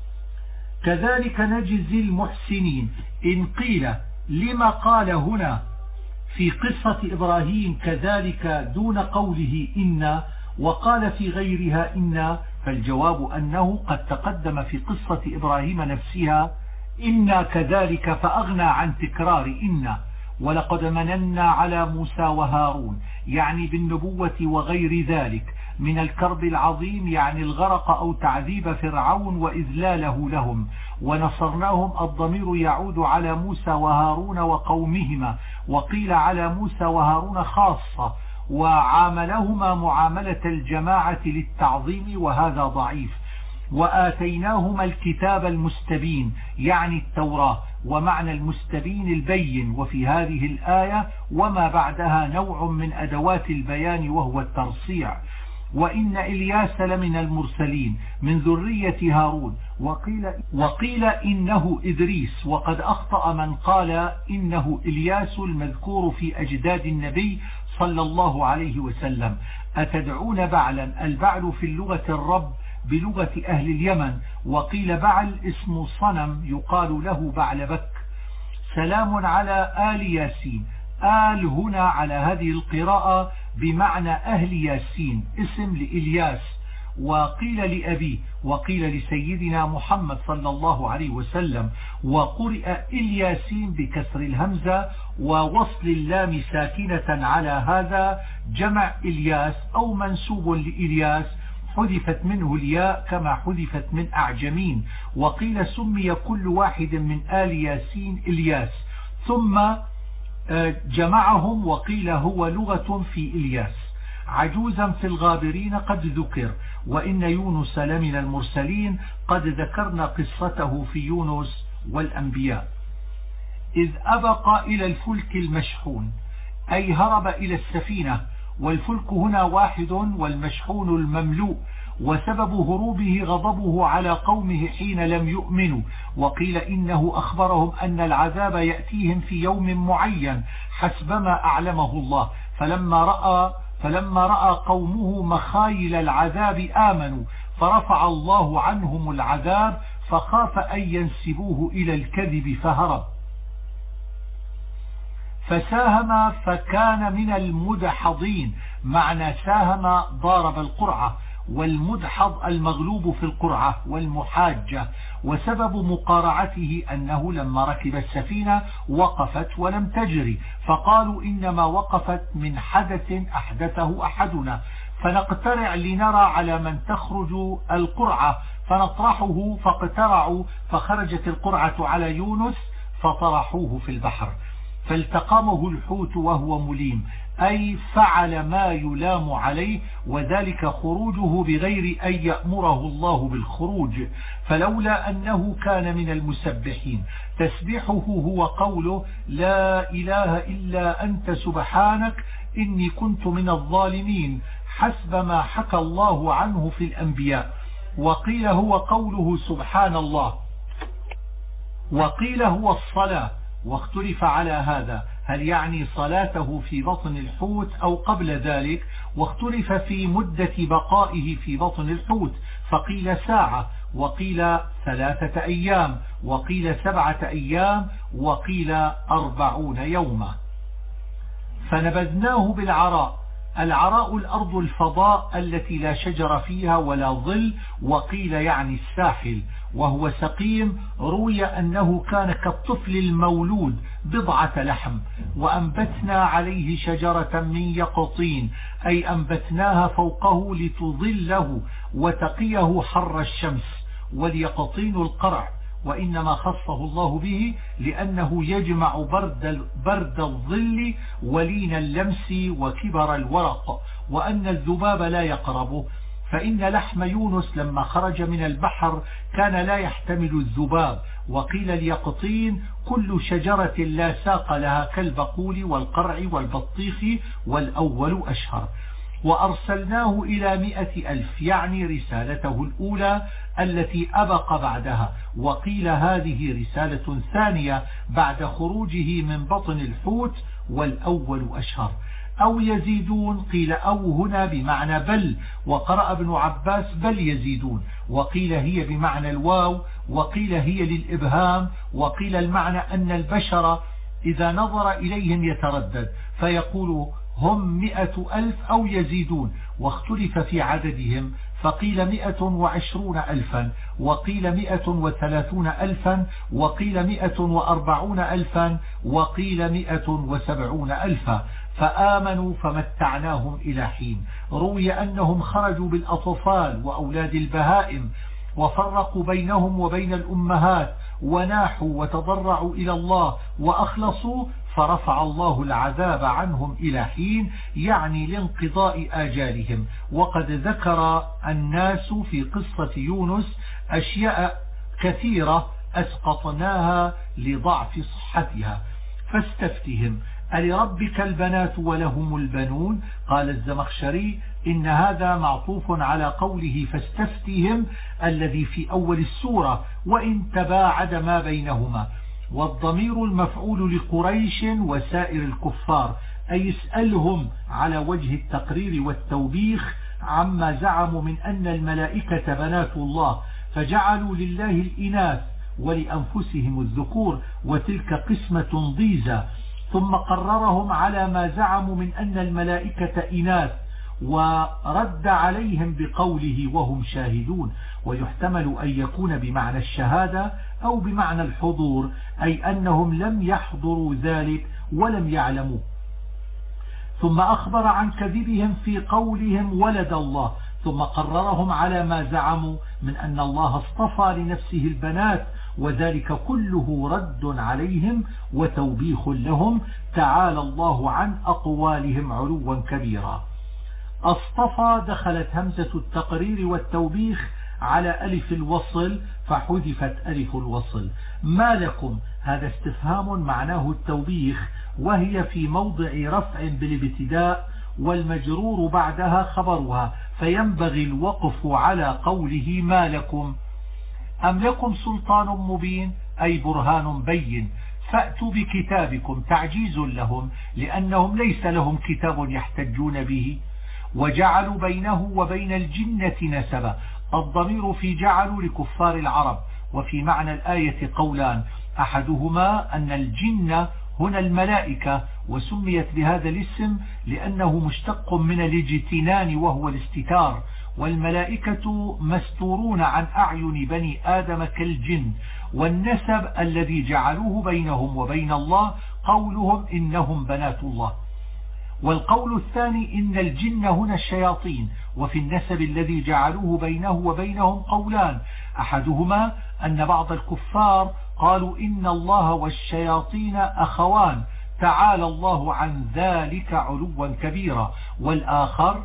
كذلك نجزي المحسنين. إن قيل لما قال هنا في قصة إبراهيم كذلك دون قوله إنا، وقال في غيرها إنا، فالجواب أنه قد تقدم في قصة إبراهيم نفسها إنا كذلك، فأغنى عن تكرار إنا. ولقد مننا على موسى وهارون، يعني بالنبوة وغير ذلك من الكرب العظيم، يعني الغرق أو تعذيب فرعون وإذلاله لهم. ونصرناهم، الضمير يعود على موسى وهارون وقومهما، وقيل على موسى وهارون خاصة، وعاملهما معاملة الجماعة للتعظيم، وهذا ضعيف. وآتيناهما الكتاب المستبين، يعني التوراة، ومعنى المستبين البين. وفي هذه الآية وما بعدها نوع من أدوات البيان وهو الترصيع. وإن إلياس لمن المرسلين من ذرية هارون، وقيل إنه إدريس، وقد أخطأ من قال إنه إلياس المذكور في أجداد النبي صلى الله عليه وسلم. أتدعون بعلا؟ البعل في اللغة الرب بلغة أهل اليمن، وقيل بعل اسم صنم يقال له بعلبك. سلام على آل ياسين. آل هنا على هذه القراءة بمعنى أهل ياسين، اسم لإلياس، وقيل لأبيه، وقيل لسيدنا محمد صلى الله عليه وسلم. وقرئ إلياسين بكسر الهمزة ووصل اللام ساكنة على هذا، جمع إلياس أو منسوب لإلياس، حذفت منه الياء كما حذفت من أعجمين. وقيل سمي كل واحد من آل ياسين إلياس، ثم جمعهم، وقيل هو لغة في إلياس. عجوزا في الغابرين قد ذكر. وإن يونس لمن المرسلين، قد ذكرنا قصته في يونس والأنبياء. إذ أبق إلى الفلك المشحون، أي هرب إلى السفينة، والفلك هنا واحد والمشحون المملوء، وسبب هروبه غضبه على قومه حين لم يؤمنوا. وقيل إنه أخبرهم أن العذاب يأتيهم في يوم معين حسبما أعلمه الله، فلما رأى قومه مخايل العذاب آمنوا، فرفع الله عنهم العذاب، فخاف أن ينسبوه إلى الكذب فهرب. فساهم فكان من المدحضين، معنى ساهم ضارب القرعة، والمدحض المغلوب في القرعة والمحاجة. وسبب مقارعته أنه لما ركب السفينة وقفت ولم تجري، فقالوا إنما وقفت من حدث أحدثه أحدنا، فنقترع لنرى على من تخرج القرعة، فنطرحه. فاقترعوا، فخرجت القرعة على يونس، فطرحوه في البحر، فالتقمه الحوت وهو مليم، أي فعل ما يلام عليه، وذلك خروجه بغير أن يأمره الله بالخروج. فلولا أنه كان من المسبحين، تسبيحه هو قوله لا إله إلا أنت سبحانك إني كنت من الظالمين، حسب ما حكى الله عنه في الأنبياء. وقيل هو قوله سبحان الله، وقيل هو الصلاة، واختلف على هذا هل يعني صلاته في بطن الحوت أو قبل ذلك، واختلف في مدة بقائه في بطن الحوت، فقيل ساعة، وقيل 3 أيام، وقيل 7 أيام، وقيل 40 يوما. فنبذناه بالعراء. العراء الأرض الفضاء التي لا شجر فيها ولا ظل، وقيل يعني الساحل، وهو سقيم روي أنه كان كالطفل المولود بضعة لحم. وأنبتنا عليه شجرة من يقطين، أي أنبتناها فوقه لتظله وتقيه حر الشمس. واليقطين القرع، وإنما خصه الله به لأنه يجمع برد الظل ولين اللمس وكبر الورق، وأن الذباب لا يقربه، فإن لحم يونس لما خرج من البحر كان لا يحتمل الذباب. وقيل اليقطين كل شجرة لا ساق لها كالبقول والقرع والبطيخ، والأول أشهر. وأرسلناه إلى 100,000، يعني رسالته الأولى التي أبق بعدها. وقيل هذه رسالة ثانية بعد خروجه من بطن الحوت، والأول أشهر. أو يزيدون، قيل أو هنا بمعنى بل، وقرأ ابن عباس بل يزيدون. وقيل هي بمعنى الواو، وقيل هي للإبهام، وقيل المعنى أن البشر إذا نظر إليهم يتردد فيقول هم 100,000 أو يزيدون. واختلف في عددهم، فقيل 120,000، وقيل 130,000، وقيل 140,000، وقيل 170,000. فآمنوا فمتعناهم إلى حين. روي أنهم خرجوا بالأطفال وأولاد البهائم، وفرقوا بينهم وبين الأمهات، وناحوا وتضرعوا إلى الله وأخلصوا، فرفع الله العذاب عنهم إلى حين، يعني لانقضاء آجالهم. وقد ذكر الناس في قصة يونس أشياء كثيرة أسقطناها لضعف صحتها. فاستفتهم ألربك البنات ولهم البنون؟ قال الزمخشري إن هذا معطوف على قوله فاستفتهم الذي في أول السورة، وإن تباعد ما بينهما. والضمير المفعول لقريش وسائر الكفار، أي اسألهم على وجه التقرير والتوبيخ عما زعموا من أن الملائكة بنات الله، فجعلوا لله الإناث ولأنفسهم الذكور، وتلك قسمة ضيزى. ثم قررهم على ما زعموا من أن الملائكة إناث، ورد عليهم بقوله وهم شاهدون. ويحتمل أن يكون بمعنى الشهادة أو بمعنى الحضور، أي أنهم لم يحضروا ذلك ولم يعلموا. ثم أخبر عن كذبهم في قولهم ولد الله، ثم قررهم على ما زعموا من أن الله اصطفى لنفسه البنات، وذلك كله رد عليهم وتوبيخ لهم، تعالى الله عن أقوالهم علوا كبيرا. اصطفى دخلت همزة التقرير والتوبيخ على ألف الوصل فحذفت ألف الوصل. ما لكم، هذا استفهام معناه التوبيخ، وهي في موضع رفع بالابتداء، والمجرور بعدها خبرها، فينبغي الوقف على قوله ما لكم. أم لكم سلطان مبين، أي برهان بين، فأتوا بكتابكم، تعجيز لهم لأنهم ليس لهم كتاب يحتجون به. وجعلوا بينه وبين الجنة نسبا، الضمير في جعلوا لكفار العرب. وفي معنى الآية قولان، أحدهما أن الجن هنا الملائكة، وسميت بهذا الاسم لأنه مشتق من الاجتنان وهو الاستتار، والملائكة مستورون عن أعين بني آدم كالجن. والنسب الذي جعلوه بينهم وبين الله قولهم إنهم بنات الله. والقول الثاني إن الجن هنا الشياطين. وفي النسب الذي جعلوه بينه وبينهم قولان، أحدهما أن بعض الكفار قالوا إن الله والشياطين أخوان، تعالى الله عن ذلك علوا كبيرا. والآخر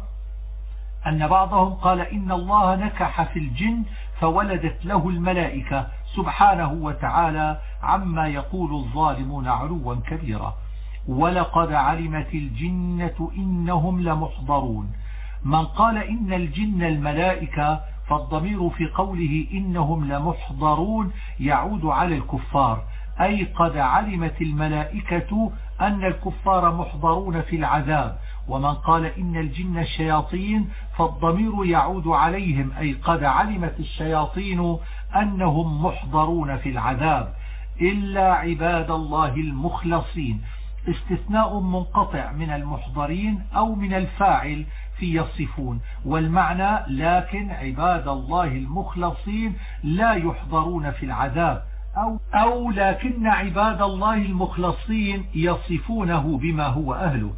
أن بعضهم قال إن الله نكح في الجن فولدت له الملائكة، سبحانه وتعالى عما يقول الظالمون علوا كبيرا. ولقد علمت الجنة إنهم لمحضرون. من قال إن الجن الملائكة فالضمير في قوله إنهم لمحضرون يعود على الكفار، أي قد علمت الملائكة أن الكفار محضرون في العذاب. ومن قال إن الجن الشياطين فالضمير يعود عليهم، أي قد علمت الشياطين أنهم محضرون في العذاب، إلا عباد الله المخلصين. استثناء منقطع من المحضرين أو من الفاعل في يصفون، والمعنى لكن عباد الله المخلصين لا يحضرون في العذاب، أو لكن عباد الله المخلصين يصفونه بما هو أهله.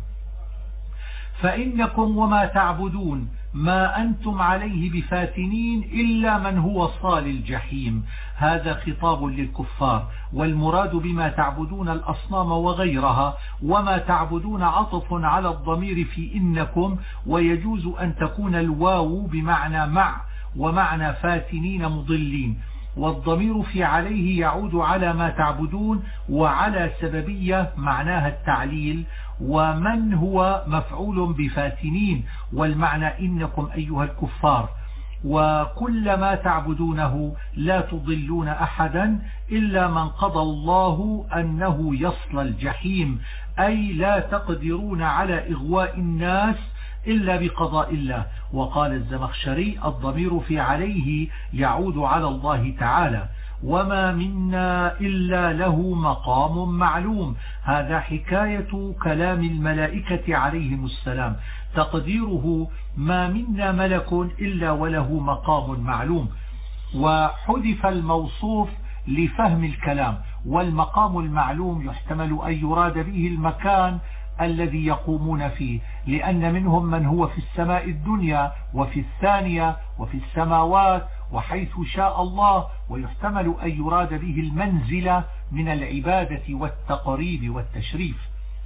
فإنكم وما تعبدون ما أنتم عليه بفاتنين إلا من هو صال الجحيم. هذا خطاب للكفار، والمراد بما تعبدون الأصنام وغيرها، وما تعبدون عطف على الضمير في إنكم، ويجوز أن تكون الواو بمعنى مع، ومعنى فاتنين مضلين، والضمير في عليه يعود على ما تعبدون، وعلى سببية معناها التعليل، ومن هو مفعول بفاتنين، والمعنى إنكم أيها الكفار، وكل ما تعبدونه لا تضلون أحدا إلا من قضى الله أنه يصل الجحيم، أي لا تقدرون على إغواء الناس إلا بقضاء الله. وقال الزمخشري الضمير في عليه يعود على الله تعالى. وما منا إلا له مقام معلوم، هذا حكاية كلام الملائكة عليهم السلام، تقديره ما منا ملك إلا وله مقام معلوم، وحذف الموصوف لفهم الكلام، والمقام المعلوم يحتمل أن يراد به المكان الذي يقومون فيه، لأن منهم من هو في السماء الدنيا وفي الثانية وفي السماوات وحيث شاء الله، ويحتمل أن يراد به المنزلة من العبادة والتقريب والتشريف.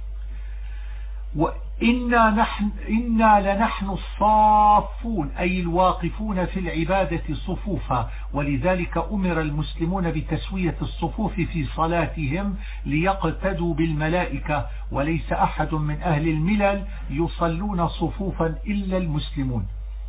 إنا لنحن الصافون، أي الواقفون في العبادة صفوفا، ولذلك أمر المسلمون بتسوية الصفوف في صلاتهم ليقتدوا بالملائكة، وليس أحد من أهل الملل يصلون صفوفا إلا المسلمون.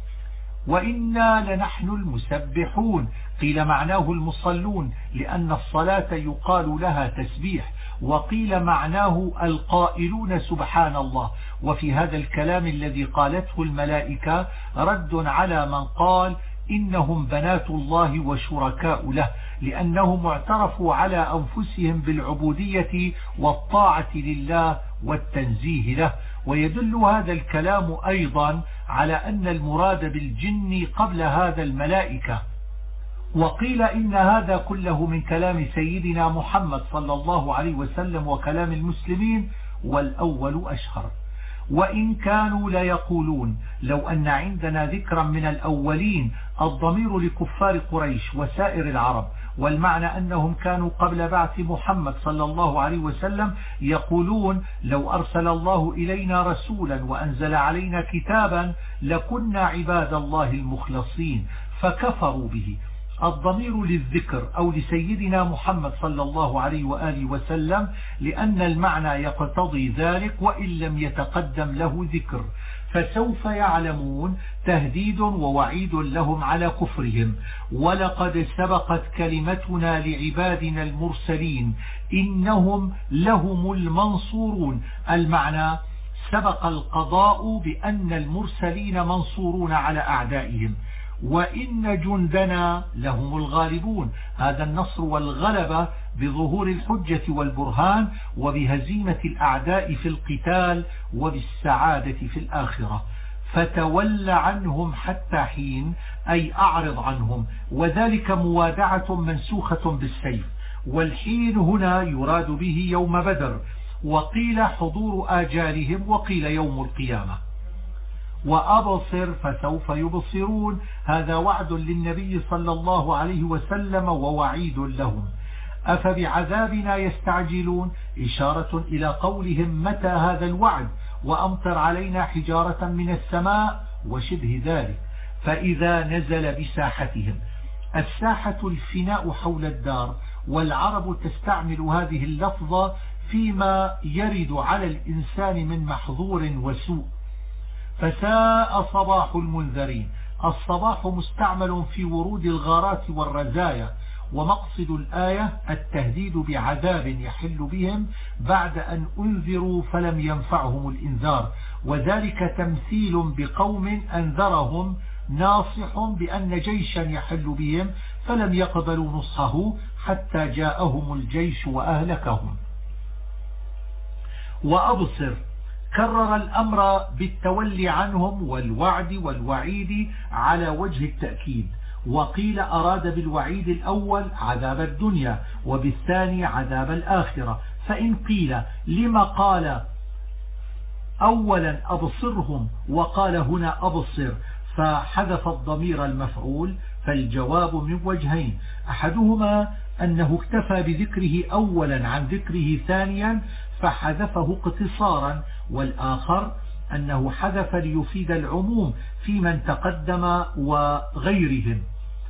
وإنا لنحن المسبحون، قيل معناه المصلون لأن الصلاة يقال لها تسبيح، وقيل معناه القائلون سبحان الله. وفي هذا الكلام الذي قالته الملائكة رد على من قال إنهم بنات الله وشركاء له، لأنهم اعترفوا على أنفسهم بالعبودية والطاعة لله والتنزيه له. ويدل هذا الكلام أيضا على أن المراد بالجن قبل هذا الملائكة. وقيل إن هذا كله من كلام سيدنا محمد صلى الله عليه وسلم وكلام المسلمين، والأول أشهر. وإن كانوا ليقولون لو أن عندنا ذكرا من الأولين، الضمير لكفار قريش وسائر العرب، والمعنى أنهم كانوا قبل بعث محمد صلى الله عليه وسلم يقولون لو أرسل الله إلينا رسولا وأنزل علينا كتابا لكنا عباد الله المخلصين، فكفروا به. الضمير للذكر أو لسيدنا محمد صلى الله عليه وآله وسلم، لأن المعنى يقتضي ذلك وإن لم يتقدم له ذكر. فسوف يعلمون تهديد ووعيد لهم على كفرهم. ولقد سبقت كلمتنا لعبادنا المرسلين إنهم لهم المنصورون، المعنى سبق القضاء بأن المرسلين منصورون على أعدائهم، وإن جندنا لهم الغالبون. هذا النصر والغلبة بظهور الحجة والبرهان، وبهزيمة الأعداء في القتال، وبالسعادة في الآخرة. فتول عنهم حتى حين، أي أعرض عنهم، وذلك موادعة منسوخة بالسيف، والحين هنا يراد به يوم بدر، وقيل حضور آجالهم، وقيل يوم القيامة. وأبصر فسوف يبصرون، هذا وعد للنبي صلى الله عليه وسلم ووعيد لهم. أفبعذابنا يستعجلون، إشارة إلى قولهم متى هذا الوعد، وأمطر علينا حجارة من السماء وشبه ذلك. فإذا نزل بساحتهم، الساحة الفناء حول الدار، والعرب تستعمل هذه اللفظة فيما يرد على الإنسان من محظور وسوء. فساء صباح المنذرين، الصباح مستعمل في ورود الغارات والرزايا، ومقصد الآية التهديد بعذاب يحل بهم بعد أن أنذروا فلم ينفعهم الإنذار، وذلك تمثيل بقوم أنذرهم ناصح بأن جيشا يحل بهم فلم يقبلوا نصحه حتى جاءهم الجيش وأهلكهم. وأبصر كرر الأمر بالتولي عنهم والوعد والوعيد على وجه التأكيد. وقيل أراد بالوعيد الأول عذاب الدنيا وبالثاني عذاب الآخرة. فإن قيل لما قال أولا أبصرهم وقال هنا أبصر فحذف الضمير المفعول، فالجواب من وجهين: أحدهما أنه اكتفى بذكره أولا عن ذكره ثانيا فحذفه اقتصارا، والآخر أنه حذف ليفيد العموم في من تقدم وغيرهم،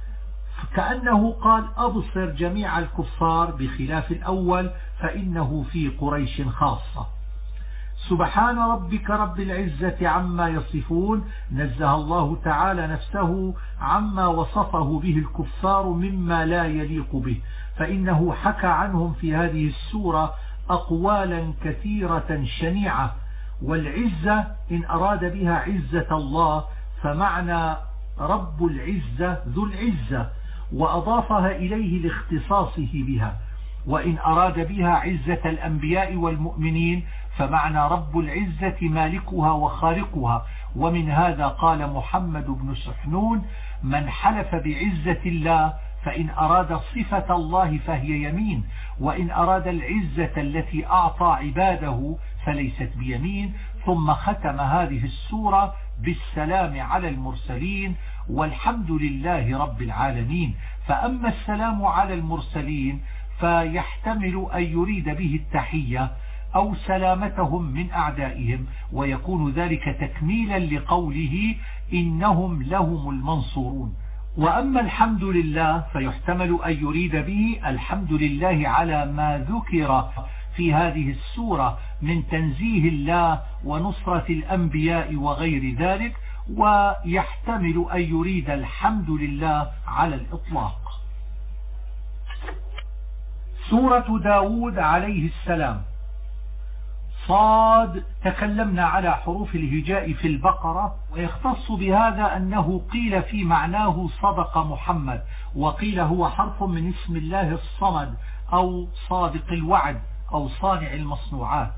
كأنه قال أبصر جميع الكفار بخلاف الأول فإنه في قريش خاصة. سبحان ربك رب العزة عما يصفون، نزه الله تعالى نفسه عما وصفه به الكفار مما لا يليق به، فإنه حكى عنهم في هذه السورة أقوالا كثيرة شنيعة. والعزة إن أراد بها عزة الله فمعنى رب العزة ذو العزة، وأضافها إليه لاختصاصه بها. وإن أراد بها عزة الأنبياء والمؤمنين فمعنى رب العزة مالكها وخالقها. ومن هذا قال محمد بن سحنون: من حلف بعزة الله فإن أراد صفة الله فهي يمين، وإن أراد العزة التي أعطى عباده فليست بيمين. ثم ختم هذه السورة بالسلام على المرسلين والحمد لله رب العالمين. فأما السلام على المرسلين فيحتمل أن يريد به التحية أو سلامتهم من أعدائهم، ويكون ذلك تكميلا لقوله إنهم لهم المنصورون. وأما الحمد لله فيحتمل أن يريد به الحمد لله على ما ذكر في هذه السورة من تنزيه الله ونصرة الأنبياء وغير ذلك، ويحتمل أن يريد الحمد لله على الإطلاق. سورة داود عليه السلام. صاد. تكلمنا على حروف الهجاء في البقرة، ويختص بهذا أنه قيل في معناه صدق محمد، وقيل هو حرف من اسم الله الصمد أو صادق الوعد أو صانع المصنوعات.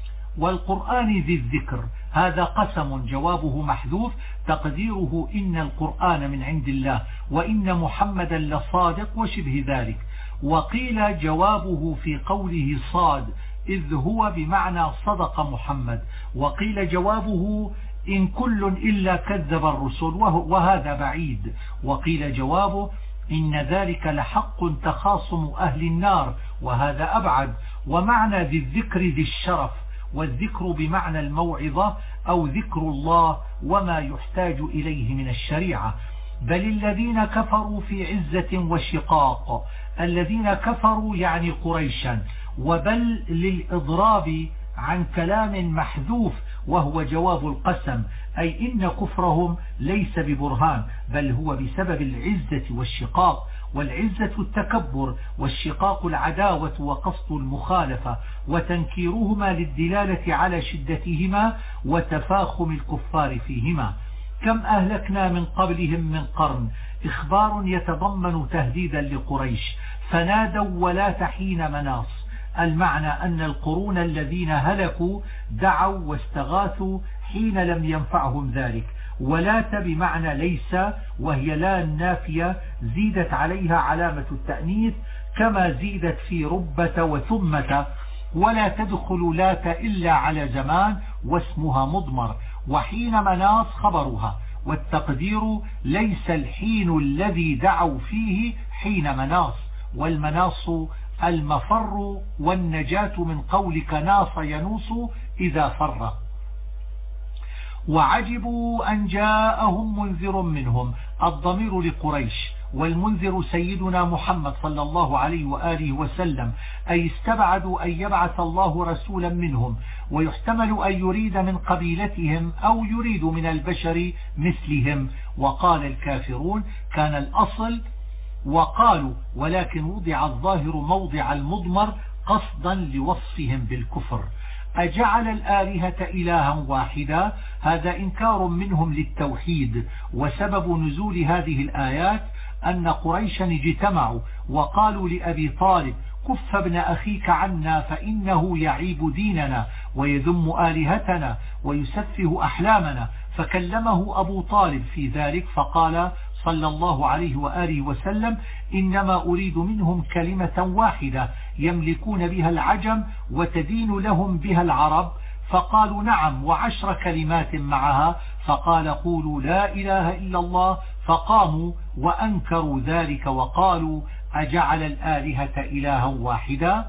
والقرآن ذي الذكر، هذا قسم جوابه محذوف تقديره إن القرآن من عند الله وإن محمدا لصادق وشبه ذلك. وقيل جوابه في قوله صاد إذ هو بمعنى صدق محمد، وقيل جوابه إن كل إلا كذب الرسل وهذا بعيد. وقيل جوابه إن ذلك لحق تخاصم أهل النار وهذا أبعد. ومعنى ذي الذكر ذي الشرف، والذكر بمعنى الموعظة أو ذكر الله وما يحتاج إليه من الشريعة. بل الذين كفروا في عزة وشقاق، الذين كفروا يعني قريشا، وبل للإضراب عن كلام محذوف وهو جواب القسم، أي إن كفرهم ليس ببرهان بل هو بسبب العزة والشقاق. والعزة التكبر، والشقاق العداوة وقصد المخالفة، وتنكيرهما للدلالة على شدتهما وتفاخم الكفار فيهما. كم أهلكنا من قبلهم من قرن، إخبار يتضمن تهديدا لقريش، فنادوا ولا حين مناص. المعنى أن القرون الذين هلكوا دعوا واستغاثوا حين لم ينفعهم ذلك. ولات بمعنى ليس، وهي لا النافية زيدت عليها علامة التأنيث كما زيدت في ربة وثمة. ولا تدخل لات إلا على زمان واسمها مضمر، وحين مناص خبرها، والتقدير ليس الحين الذي دعوا فيه حين مناص. والمناص المفر والنجاة من قولك ناص ينوص إذا فر. وعجبوا أن جاءهم منذر منهم، الضمير لقريش، والمنذر سيدنا محمد صلى الله عليه وآله وسلم، أي استبعدوا أن يبعث الله رسولا منهم. ويحتمل أن يريد من قبيلتهم أو يريد من البشر مثلهم. وقال الكافرون كان الأصل وقالوا، ولكن وضع الظاهر موضع المضمر قصدا لوصفهم بالكفر. أجعل الآلهة إلها واحدا، هذا إنكار منهم للتوحيد. وسبب نزول هذه الآيات أن قريشا اجتمعوا وقالوا لأبي طالب كف ابن أخيك عنا فإنه يعيب ديننا ويذم آلهتنا ويسفه أحلامنا. فكلمه أبو طالب في ذلك فقال صلى الله عليه وآله وسلم: إنما أريد منهم كلمة واحدة يملكون بها العجم وتدين لهم بها العرب. فقالوا: نعم، و10 كلمات معها. فقال: قولوا لا إله إلا الله. فقاموا وأنكروا ذلك وقالوا: أجعل الآلهة إلها واحدا؟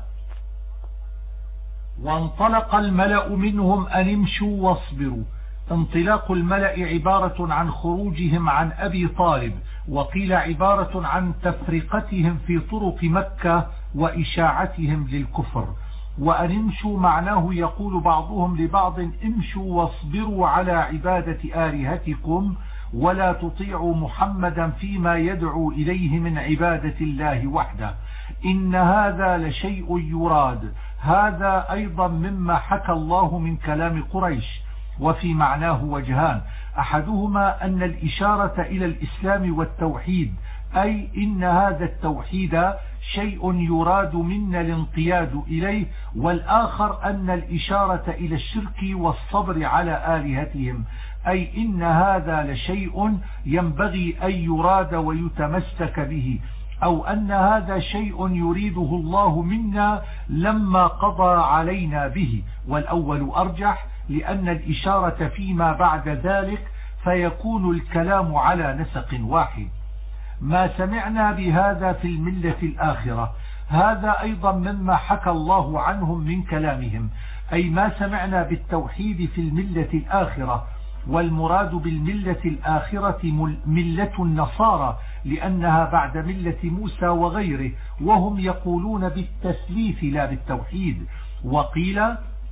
وانطلق الملأ منهم أن امشوا واصبروا. انطلاق الملأ عبارة عن خروجهم عن أبي طالب، وقيل عبارة عن تفرقتهم في طرق مكة وإشاعتهم للكفر. وأن امشوا معناه يقول بعضهم لبعض: امشوا واصبروا على عبادة آلهتكم ولا تطيعوا محمدا فيما يدعو إليه من عبادة الله وحده، إن هذا لشيء يراد. هذا أيضا مما حكى الله من كلام قريش، وفي معناه وجهان: أحدهما أن الإشارة إلى الإسلام والتوحيد، أي إن هذا التوحيد شيء يراد منا الانقياد إليه، والآخر أن الإشارة إلى الشرك والصبر على آلهتهم، أي إن هذا لشيء ينبغي أن يراد ويتمسك به، أو أن هذا شيء يريده الله منا لما قضى علينا به. والأول أرجح لأن الإشارة فيما بعد ذلك فيكون الكلام على نسق واحد. ما سمعنا بهذا في الملة الآخرة، هذا أيضا مما حكى الله عنهم من كلامهم، أي ما سمعنا بالتوحيد في الملة الآخرة. والمراد بالملة الآخرة ملة النصارى، لأنها بعد ملة موسى وغيره، وهم يقولون بالتثليث لا بالتوحيد. وقيل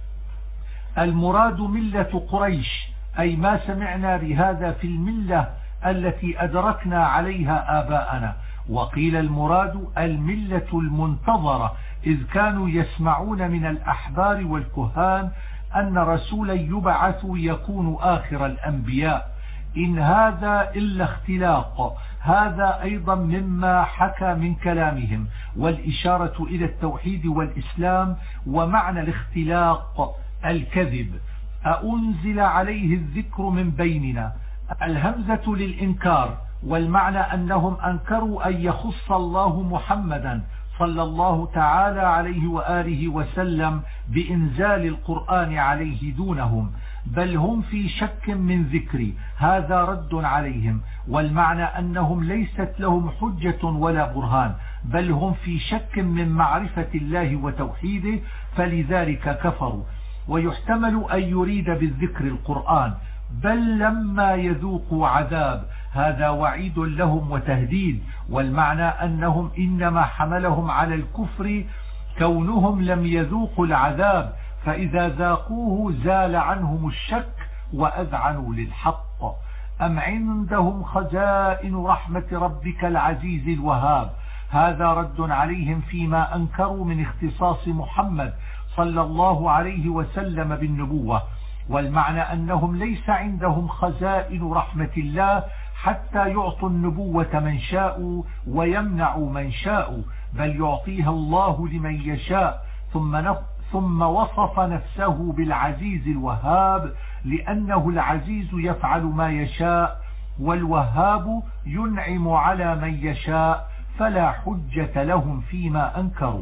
المراد ملة قريش، أي ما سمعنا بهذا في الملة التي أدركنا عليها آباءنا. وقيل المراد الملة المنتظرة، إذ كانوا يسمعون من الأحبار والكهان أن رسولا يبعث يكون آخر الأنبياء. إن هذا إلا اختلاق، هذا أيضا مما حكى من كلامهم، والإشارة إلى التوحيد والإسلام. ومعنى الاختلاق الكذب. أأنزل عليه الذكر من بيننا، الهمزة للإنكار، والمعنى أنهم أنكروا أن يخص الله محمدا صلى الله تعالى عليه وآله وسلم بإنزال القرآن عليه دونهم، بل هم في شك من ذكري، هذا رد عليهم. والمعنى أنهم ليست لهم حجة ولا برهان، بل هم في شك من معرفة الله وتوحيده، فلذلك كفروا. ويحتمل أن يريد بالذكر القرآن، بل لما يذوقوا عذاب، هذا وعيد لهم وتهديد. والمعنى أنهم إنما حملهم على الكفر كونهم لم يذوقوا العذاب، فإذا ذاقوه زال عنهم الشك وأذعنوا للحق. أم عندهم خزائن رحمة ربك العزيز الوهاب، هذا رد عليهم فيما أنكروا من اختصاص محمد صلى الله عليه وسلم بالنبوة. والمعنى أنهم ليس عندهم خزائن رحمة الله حتى يعطوا النبوة من شاء ويمنعوا من شاء، بل يعطيها الله لمن يشاء. ثم وصف نفسه بالعزيز الوهاب، لأنه العزيز يفعل ما يشاء، والوهاب ينعم على من يشاء، فلا حجة لهم فيما أنكروا.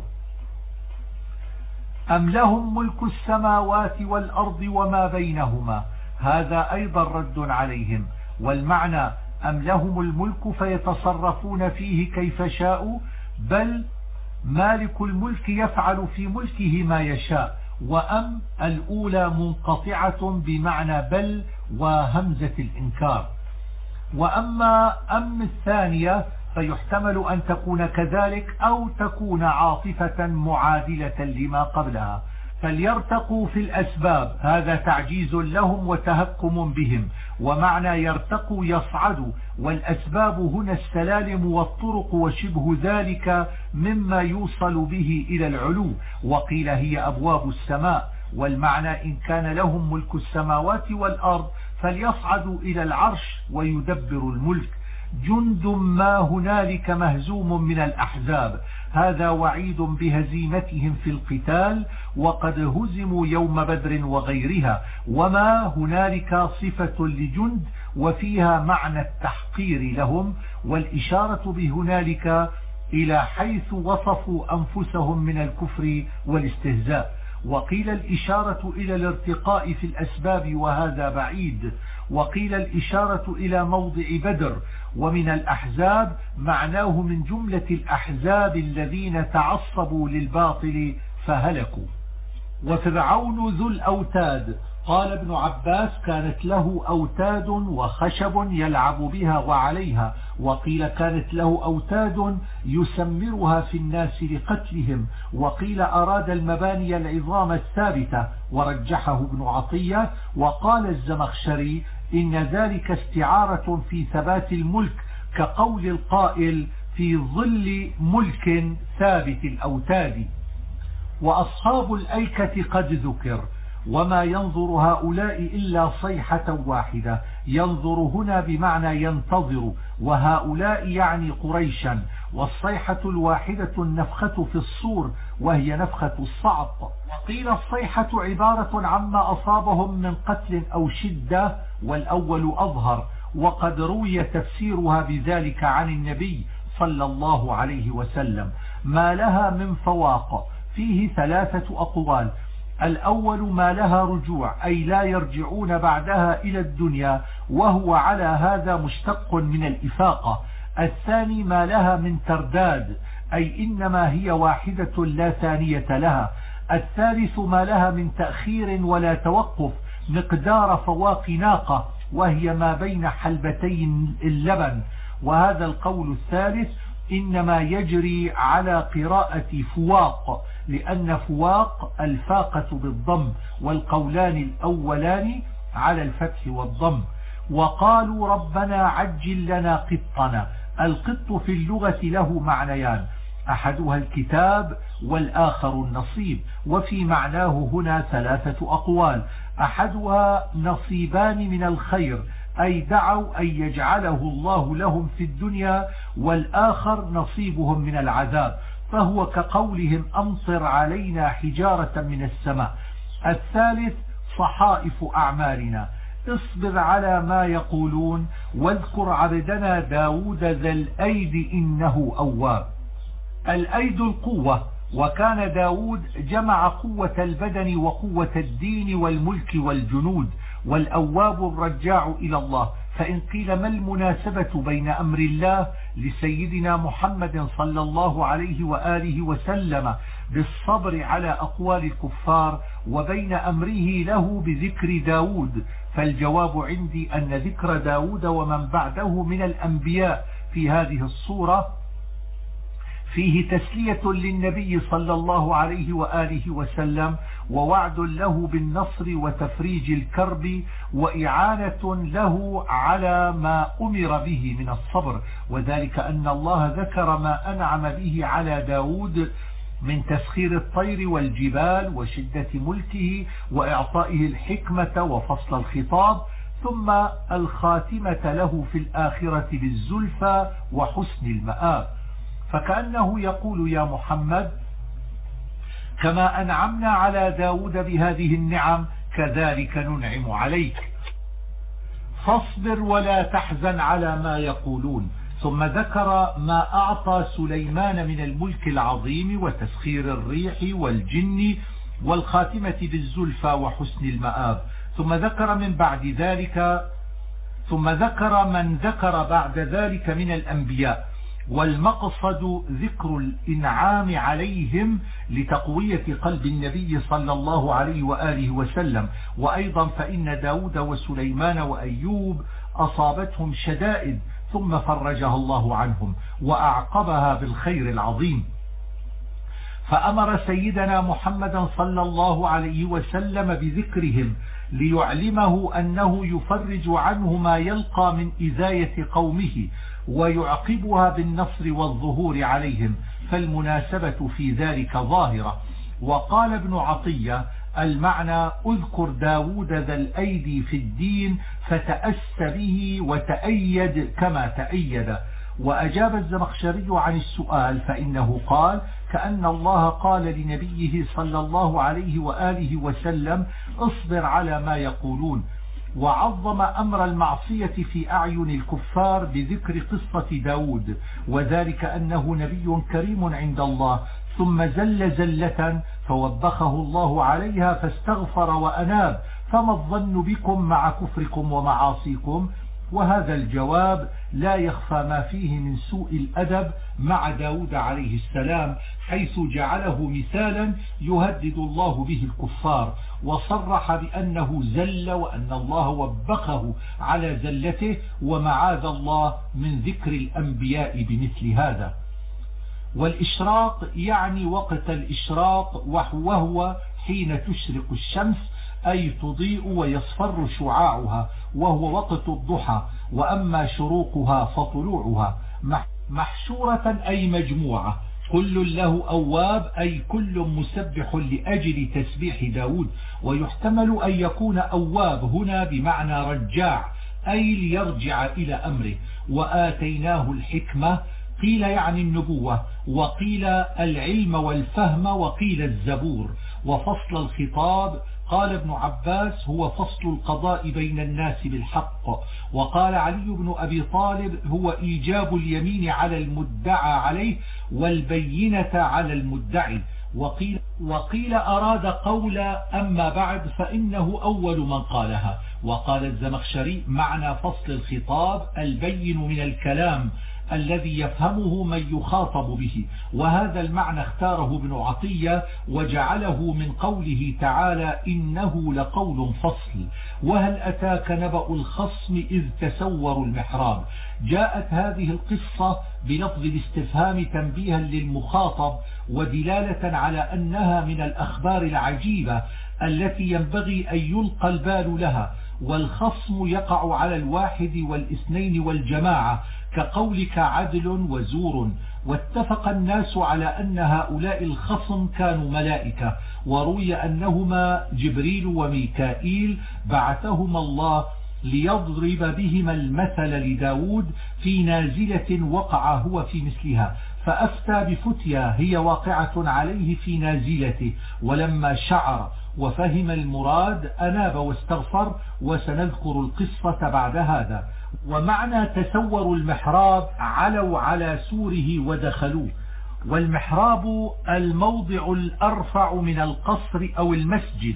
أم لهم ملك السماوات والأرض وما بينهما، هذا أيضا رد عليهم. والمعنى أم لهم الملك فيتصرفون فيه كيف شاءوا، بل مالك الملك يفعل في ملكه ما يشاء. وأم الأولى منقطعة بمعنى بل وهمزة الإنكار. وأما أم الثانية فيحتمل أن تكون كذلك أو تكون عاطفة معادلة لما قبلها. فليرتقوا في الأسباب، هذا تعجيز لهم وتهكم بهم. ومعنى يرتقوا يصعدوا، والأسباب هنا السلالم والطرق وشبه ذلك مما يوصل به إلى العلو. وقيل هي أبواب السماء. والمعنى إن كان لهم ملك السماوات والأرض فليصعدوا إلى العرش ويدبر الملك. جند ما هنالك مهزوم من الأحزاب. هذا وعيد بهزيمتهم في القتال، وقد هزموا يوم بدر وغيرها. وما هنالك صفة لجند وفيها معنى التحقير لهم، والإشارة بهنالك إلى حيث وصفوا أنفسهم من الكفر والاستهزاء. وقيل الإشارة إلى الارتقاء في الأسباب وهذا بعيد، وقيل الإشارة إلى موضع بدر. ومن الأحزاب معناه من جملة الأحزاب الذين تعصبوا للباطل فهلكوا. وفرعون ذو الأوتاد، قال ابن عباس كانت له أوتاد وخشب يلعب بها وعليها، وقيل كانت له أوتاد يسمرها في الناس لقتلهم، وقيل أراد المباني العظام الثابتة ورجحه ابن عطية. وقال الزمخشري إن ذلك استعارة في ثبات الملك، كقول القائل في ظل ملك ثابت الأوتاد. وأصحاب الأيكة قد ذكر، وما ينظر هؤلاء إلا صيحة واحدة. ينظر هنا بمعنى ينتظر، وهؤلاء يعني قريشا. والصيحة الواحدة النفخة في الصور، وهي نفخة الصعق. وقيل الصيحة عبارة عما أصابهم من قتل أو شدة، والأول أظهر. وقد روي تفسيرها بذلك عن النبي صلى الله عليه وسلم. ما لها من فواق فيه 3 أقوال. الأول ما لها رجوع، أي لا يرجعون بعدها إلى الدنيا، وهو على هذا مشتق من الإفاقة. الثاني ما لها من ترداد، أي إنما هي واحدة لا ثانية لها. الثالث ما لها من تأخير ولا توقف، مقدار فواق ناقة، وهي ما بين حلبتي اللبن. وهذا القول الثالث إنما يجري على قراءة فواق، لأن فواق الفاقة بالضم، والقولان الأولان على الفتح والضم. وقالوا ربنا عجل لنا قطنا. القط في اللغة له معنيان، أحدها الكتاب والآخر النصيب، وفي معناه هنا 3 أقوال. أحدها نصيبان من الخير، أي دعوا أن يجعله الله لهم في الدنيا، والآخر نصيبهم من العذاب، فهو كقولهم أمطر علينا حجارة من السماء. الثالث صحائف أعمالنا، اصبر على ما يقولون، واذكر عبدنا داود ذا الأيد إنه أواب. الأيد القوة، وكان داود جمع قوة البدن وقوة الدين والملك والجنود. والأواب الرجاع إلى الله. فإن قيل ما المناسبة بين أمر الله لسيدنا محمد صلى الله عليه وآله وسلم بالصبر على أقوال الكفار وبين أمره له بذكر داود؟ فالجواب عندي أن ذكر داود ومن بعده من الأنبياء في هذه الصورة فيه تسلية للنبي صلى الله عليه وآله وسلم، ووعد له بالنصر وتفريج الكرب، وإعانة له على ما أمر به من الصبر. وذلك أن الله ذكر ما أنعم به على داود من تسخير الطير والجبال وشدة ملكه وإعطائه الحكمة وفصل الخطاب، ثم الخاتمة له في الآخرة بالزلفى وحسن المآب. فكأنه يقول يا محمد كما أنعمنا على داود بهذه النعم كذلك ننعم عليك، فاصبر ولا تحزن على ما يقولون. ثم ذكر ما أعطى سليمان من الملك العظيم وتسخير الريح والجن والخاتمة بالزلفى وحسن المآب. ثم ذكر من ذكر بعد ذلك من الأنبياء. والمقصد ذكر الإنعام عليهم لتقوية قلب النبي صلى الله عليه وآله وسلم. وأيضا فإن داود وسليمان وأيوب أصابتهم شدائد ثم فرجها الله عنهم وأعقبها بالخير العظيم. فأمر سيدنا محمدا صلى الله عليه وسلم بذكرهم ليعلمه أنه يفرج عنه ما يلقى من إذاية قومه ويعقبها بالنصر والظهور عليهم، فالمناسبة في ذلك ظاهرة. وقال ابن عطية المعنى اذكر داود ذا الأيدي في الدين فتأس به وتأيد كما تأيد. وأجاب الزمخشري عن السؤال فإنه قال كأن الله قال لنبيه صلى الله عليه وآله وسلم اصبر على ما يقولون، وعظم أمر المعصية في أعين الكفار بذكر قصة داود، وذلك أنه نبي كريم عند الله ثم زل زلة فوبخه الله عليها فاستغفر وأناب، فما الظن بكم مع كفركم ومعاصيكم؟ وهذا الجواب لا يخفى ما فيه من سوء الأدب مع داود عليه السلام، حيث جعله مثالا يهدد الله به الكفار، وصرح بأنه زل وأن الله وبخه على زلته، ومعاذ الله من ذكر الأنبياء بمثل هذا. والإشراق يعني وقت الإشراق، وهو حين تشرق الشمس أي تضيء ويصفر شعاعها، وهو وقت الضحى. وأما شروقها فطلوعها. محشورة أي مجموعة، كل له أواب أي كل مسبح لأجل تسبيح داود. ويحتمل أن يكون أواب هنا بمعنى رجاع أي ليرجع إلى أمره. وآتيناه الحكمة قيل يعني النبوة، وقيل العلم والفهم، وقيل الزبور. وفصل الخطاب قال ابن عباس هو فصل القضاء بين الناس بالحق، وقال علي بن أبي طالب هو إيجاب اليمين على المدعى عليه والبينة على المدعي. وقيل أراد قول أما بعد فإنه أول من قالها. وقال الزمخشري معنى فصل الخطاب البين من الكلام الذي يفهمه من يخاطب به، وهذا المعنى اختاره ابن عطية وجعله من قوله تعالى إنه لقول فصل. وهل أتاك نبأ الخصم إذ تسوروا المحراب. جاءت هذه القصة بلفظ الاستفهام تنبيها للمخاطب ودلالة على أنها من الأخبار العجيبة التي ينبغي أن يلقى البال لها. والخصم يقع على الواحد والاثنين والجماعة كقولك عدل وزور. واتفق الناس على أن هؤلاء الخصم كانوا ملائكة، وروي أنهما جبريل وميكائيل بعثهما الله ليضرب بهما المثل لداود في نازلة وقع هو في مثلها، فأفتى بفتيا هي واقعة عليه في نازلته، ولما شعر وفهم المراد أناب واستغفر، وسنذكر القصة بعد هذا. ومعنى تسوروا المحراب علوا على سوره ودخلوه. والمحراب الموضع الأرفع من القصر أو المسجد،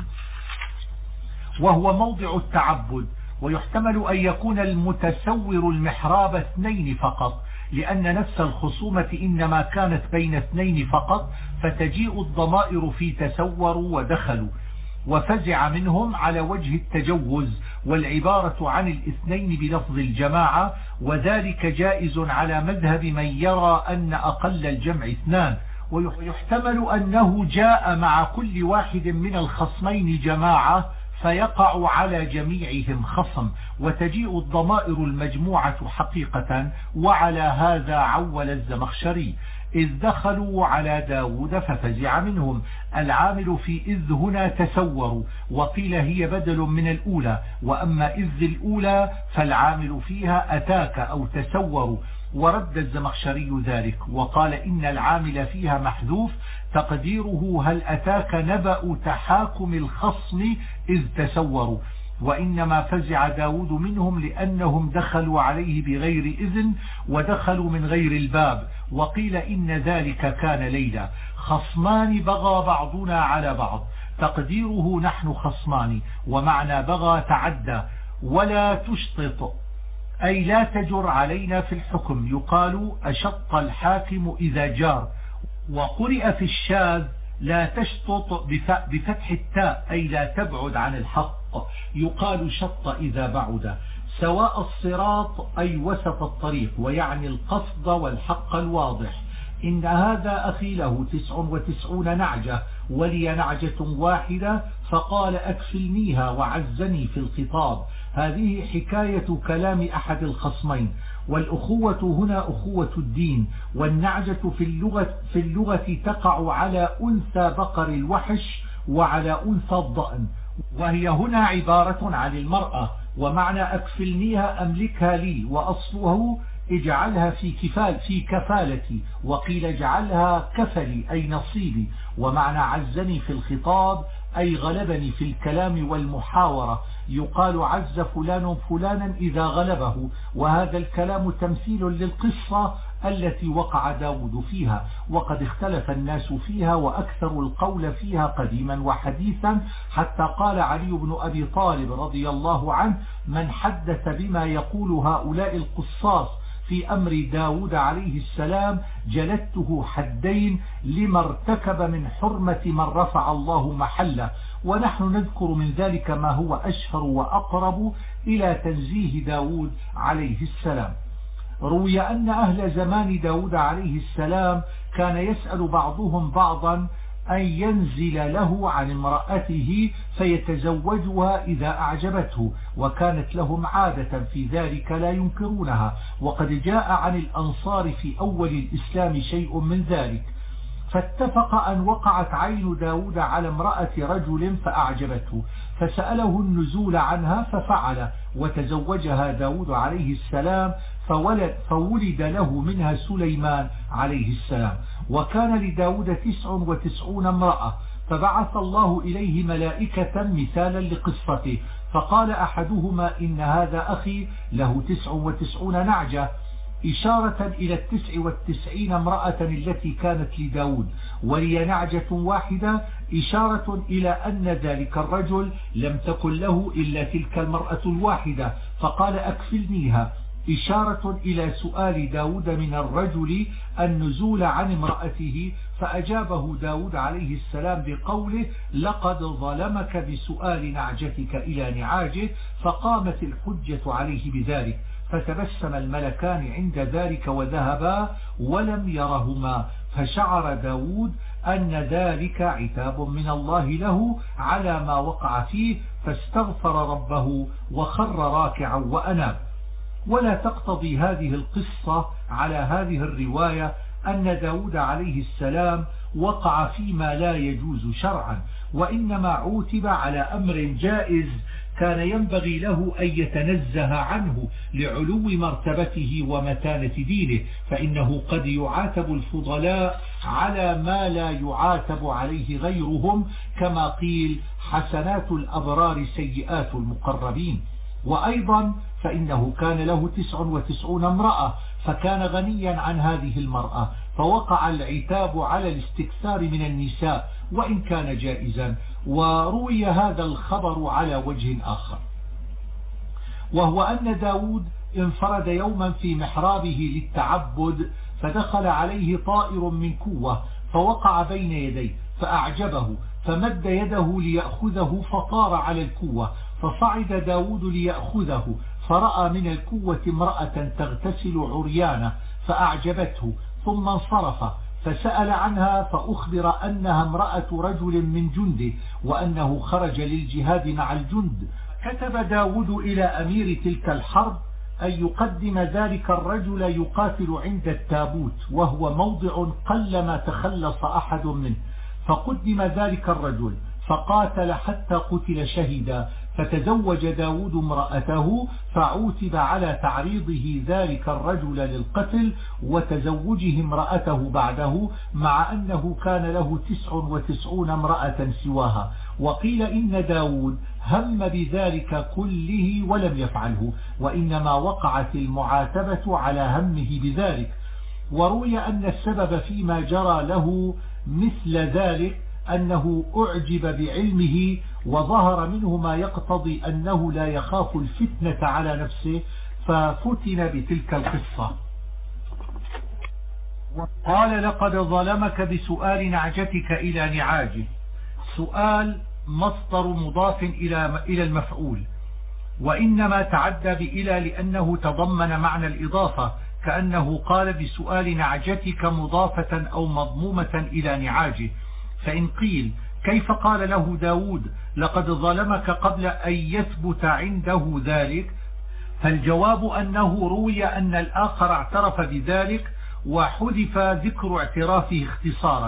وهو موضع التعبد. ويحتمل أن يكون المتسور المحراب اثنين فقط، لأن نفس الخصومة إنما كانت بين اثنين فقط، فتجيء الضمائر في تسوروا ودخلوا. وفزع منهم على وجه التجوز، والعبارة عن الاثنين بلفظ الجماعة، وذلك جائز على مذهب من يرى أن أقل الجمع اثنان. ويحتمل أنه جاء مع كل واحد من الخصمين جماعة فيقع على جميعهم خصم، وتجيء الضمائر المجموعة حقيقة. وعلى هذا عول الزمخشري إذ دخلوا على داود ففزع منهم. العامل في إذ هنا تسوروا، وقيل هي بدل من الأولى، وأما إذ الأولى فالعامل فيها أتاك أو تسوروا. ورد الزمخشري ذلك وقال إن العامل فيها محذوف تقديره هل أتاك نبأ تحاكم الخصم إذ تسوروا، وإنما فزع داود منهم لأنهم دخلوا عليه بغير إذن ودخلوا من غير الباب. وقيل إن ذلك كان ليلا. خصمان بغى بعضنا على بعض، تقديره نحن خصمان. ومعنى بغى تعدى. ولا تشطط أي لا تجر علينا في الحكم، يقال أشط الحاكم إذا جار. وقرئ في الشاذ لا تشطط بفتح التاء أي لا تبعد عن الحق، يقال شط إذا بعد. سواء الصراط أي وسط الطريق، ويعني القصد والحق الواضح. إن هذا أخي له 99 نعجة ولي نعجة واحدة، فقال أكفلنيها وعزني في الخطاب. هذه حكاية كلام أحد الخصمين. والأخوة هنا أخوة الدين. والنعجة في اللغة تقع على أنثى بقر الوحش، وعلى أنثى الضأن، وهي هنا عبارة عن المرأة، ومعنى أكفلنيها أملكها لي، وأصله اجعلها في كفالتي، وقيل اجعلها كفلي أي نصيبي، ومعنى عزني في الخطاب أي غلبني في الكلام والمحاورة. يقال عز فلان فلانا إذا غلبه، وهذا الكلام تمثيل للقصة التي وقع داود فيها، وقد اختلف الناس فيها وأكثر القول فيها قديما وحديثا، حتى قال علي بن أبي طالب رضي الله عنه: من حدث بما يقول هؤلاء القصاص في أمر داود عليه السلام جلدته حدين لما ارتكب من حرمة من رفع الله محله. ونحن نذكر من ذلك ما هو أشهر وأقرب إلى تنزيه داود عليه السلام. روي أن أهل زمان داود عليه السلام كان يسأل بعضهم بعضا أن ينزل له عن امرأته فيتزوجها إذا أعجبته، وكانت لهم عادة في ذلك لا ينكرونها، وقد جاء عن الأنصار في أول الإسلام شيء من ذلك. فاتفق أن وقعت عين داود على امرأة رجل فأعجبته، فسأله النزول عنها ففعل، وتزوجها داود عليه السلام، فولد له منها سليمان عليه السلام. وكان لداود 99 امرأة، فبعث الله إليه ملائكة مثالا لقصته، فقال أحدهما: إن هذا أخي له 99 نعجة، إشارة إلى 99 امرأة التي كانت لداود، ولي نعجة واحدة، إشارة إلى أن ذلك الرجل لم تكن له إلا تلك المرأة الواحدة، فقال: أكفلنيها، إشارة إلى سؤال داود من الرجل النزول عن امرأته، فأجابه داود عليه السلام بقوله: لقد ظلمك بسؤال نعجتك إلى نعاجه، فقامت الحجة عليه بذلك، فتبسم الملكان عند ذلك وذهبا ولم يرهما، فشعر داود أن ذلك عتاب من الله له على ما وقع فيه، فاستغفر ربه وخر راكعا وأناب. ولا تقتضي هذه القصة على هذه الرواية أن داود عليه السلام وقع فيما لا يجوز شرعا، وإنما عوتب على أمر جائز كان ينبغي له أن يتنزه عنه لعلو مرتبته ومتانة دينه، فإنه قد يعاتب الفضلاء على ما لا يعاتب عليه غيرهم، كما قيل: حسنات الأبرار سيئات المقربين. وأيضا فإنه كان له 99 امرأة، فكان غنيا عن هذه المرأة، فوقع العتاب على الاستكثار من النساء وإن كان جائزا. وروي هذا الخبر على وجه آخر، وهو أن داود انفرد يوما في محرابه للتعبد، فدخل عليه طائر من كوة فوقع بين يديه فأعجبه، فمد يده ليأخذه فطار على الكوة، فصعد داود ليأخذه، فرأى من الكوة امرأة تغتسل عريانة فأعجبته، ثم انصرف، فسأل عنها فأخبر أنها امرأة رجل من جنده، وأنه خرج للجهاد مع الجند. كتب داود إلى أمير تلك الحرب أن يقدم ذلك الرجل يقاتل عند التابوت، وهو موضع قلما تخلص أحد منه، فقدم ذلك الرجل فقاتل حتى قتل شهيدا، فتزوج داود امرأته، فعوتب على تعريضه ذلك الرجل للقتل وتزوجه امرأته بعده، مع أنه كان له 99 امرأة سواها. وقيل إن داود هم بذلك كله ولم يفعله، وإنما وقعت المعاتبة على همه بذلك. وروي أن السبب فيما جرى له مثل ذلك أنه أعجب بعلمه، وظهر منه ما يقتضي أنه لا يخاف الفتنة على نفسه، ففتن بتلك القصة. قال: لقد ظلمك بسؤال نعجتك إلى نعاجه. سؤال مصدر مضاف إلى المفعول، وإنما تعدى بإلى لأنه تضمن معنى الإضافة، كأنه قال: بسؤال نعجتك مضافة أو مضمومة إلى نعاجه. فإن قيل: كيف قال له داود لقد ظلمك قبل أن يثبت عنده ذلك؟ فالجواب أنه روي أن الآخر اعترف بذلك وحذف ذكر اعترافه اختصارا،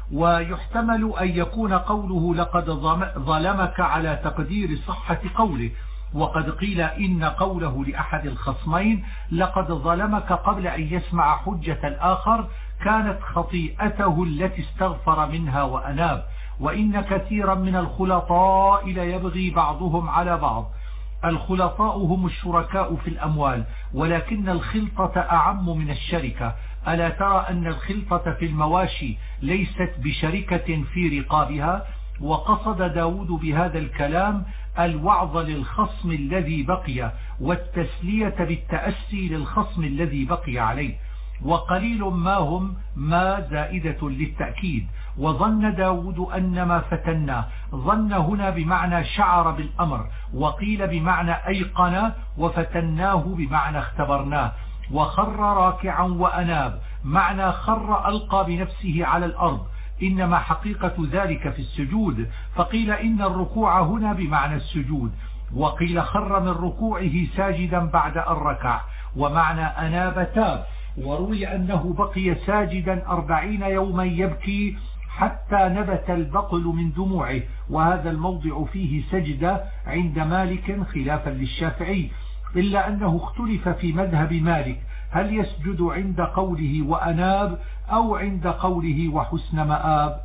ويحتمل أن يكون قوله لقد ظلمك على تقدير صحة قوله، وقد قيل إن قوله لأحد الخصمين لقد ظلمك قبل أن يسمع حجة الآخر كانت خطيئته التي استغفر منها وأناب. وإن كثيرا من الخلطاء ليبغي بعضهم على بعض. الخلطاء هم الشركاء في الأموال، ولكن الخلطة أعم من الشركة. ألا ترى أن الخلطة في المواشي ليست بشركة في رقابها؟ وقصد داود بهذا الكلام الوعظ للخصم الذي بقي والتسلية بالتأسي للخصم الذي بقي عليه. وقليل ما هم ما زائدة للتأكيد. وظن داود أن ما فتنا، ظن هنا بمعنى شعر بالأمر، وقيل بمعنى أيقن، وفتناه بمعنى اختبرناه. وخر راكعا وأناب، معنى خر ألقى بنفسه على الأرض، إنما حقيقة ذلك في السجود، فقيل إن الركوع هنا بمعنى السجود، وقيل خر من ركوعه ساجدا بعد أن ركع، ومعنى أناب تاب. وروي أنه بقي ساجدا 40 يوما يبكي حتى نبت البقل من دموعه، وهذا الموضع فيه سجدة عند مالك خلافا للشافعي، إلا أنه اختلف في مذهب مالك هل يسجد عند قوله وأناب أو عند قوله وحسن مآب.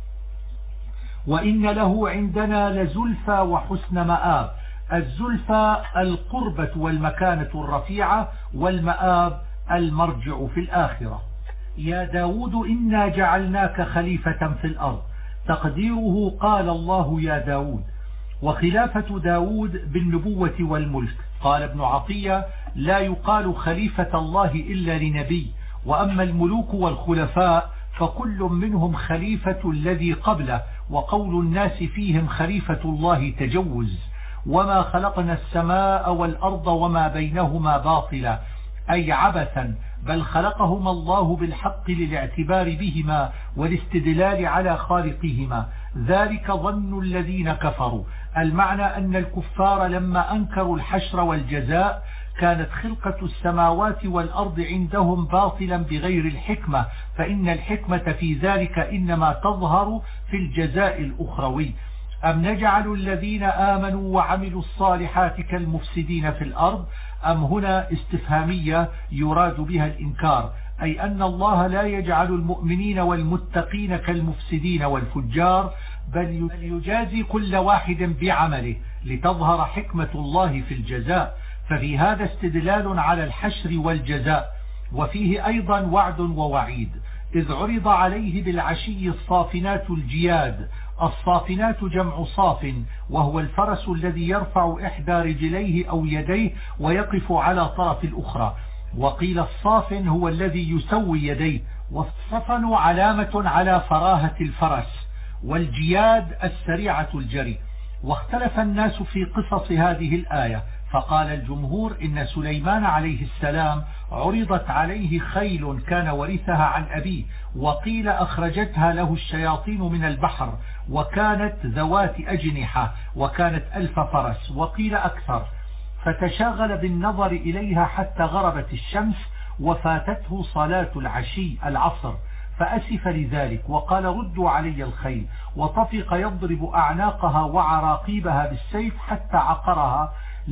وإن له عندنا لزلفى وحسن مآب. الزلفى القربة والمكانة الرفيعة، والمآب المرجع في الآخرة. يا داود إنا جعلناك خليفة في الأرض. تقديره قال الله يا داود. وخلافة داود بالنبوة والملك. قال ابن عطية لا يقال خليفة الله إلا لنبي، وأما الملوك والخلفاء فكل منهم خليفة الذي قبله، وقول الناس فيهم خليفة الله تجوز. وما خلقنا السماء والأرض وما بينهما باطلا، أي عبثا، بل خلقهما الله بالحق للاعتبار بهما والاستدلال على خالقهما. ذلك ظن الذين كفروا. المعنى أن الكفار لما أنكروا الحشر والجزاء كانت خلقة السماوات والأرض عندهم باطلا بغير الحكمة، فإن الحكمة في ذلك إنما تظهر في الجزاء الأخروي. أم نجعل الذين آمنوا وعملوا الصالحات كالمفسدين في الأرض؟ أم هنا استفهامية يراد بها الإنكار، أي أن الله لا يجعل المؤمنين والمتقين كالمفسدين والفجار، بل يجازي كل واحد بعمله لتظهر حكمة الله في الجزاء. ففي هذا استدلال على الحشر والجزاء، وفيه أيضا وعد ووعيد، إذ عرض عليه بالعشي الصافنات الجياد. الصافنات جمع صاف، وهو الفرس الذي يرفع إحدى رجليه أو يديه ويقف على طرف الأخرى. وقيل الصافن هو الذي يسوي يديه، والصفن علامة على فراهة الفرس، والجياد السريعة الجري. واختلف الناس في قصص هذه الآية، فقال الجمهور إن سليمان عليه السلام عرضت عليه خيل كان ورثها عن أبيه، وقيل أخرجتها له الشياطين من البحر، وكانت ذوات أجنحة، وكانت 1000 فرس، وقيل أكثر، فتشغل بالنظر إليها حتى غربت الشمس وفاتته صلاة العشي العصر، فأسف لذلك وقال ردوا علي الخيل، وطفق يضرب أعناقها وعراقيبها بالسيف حتى عقرها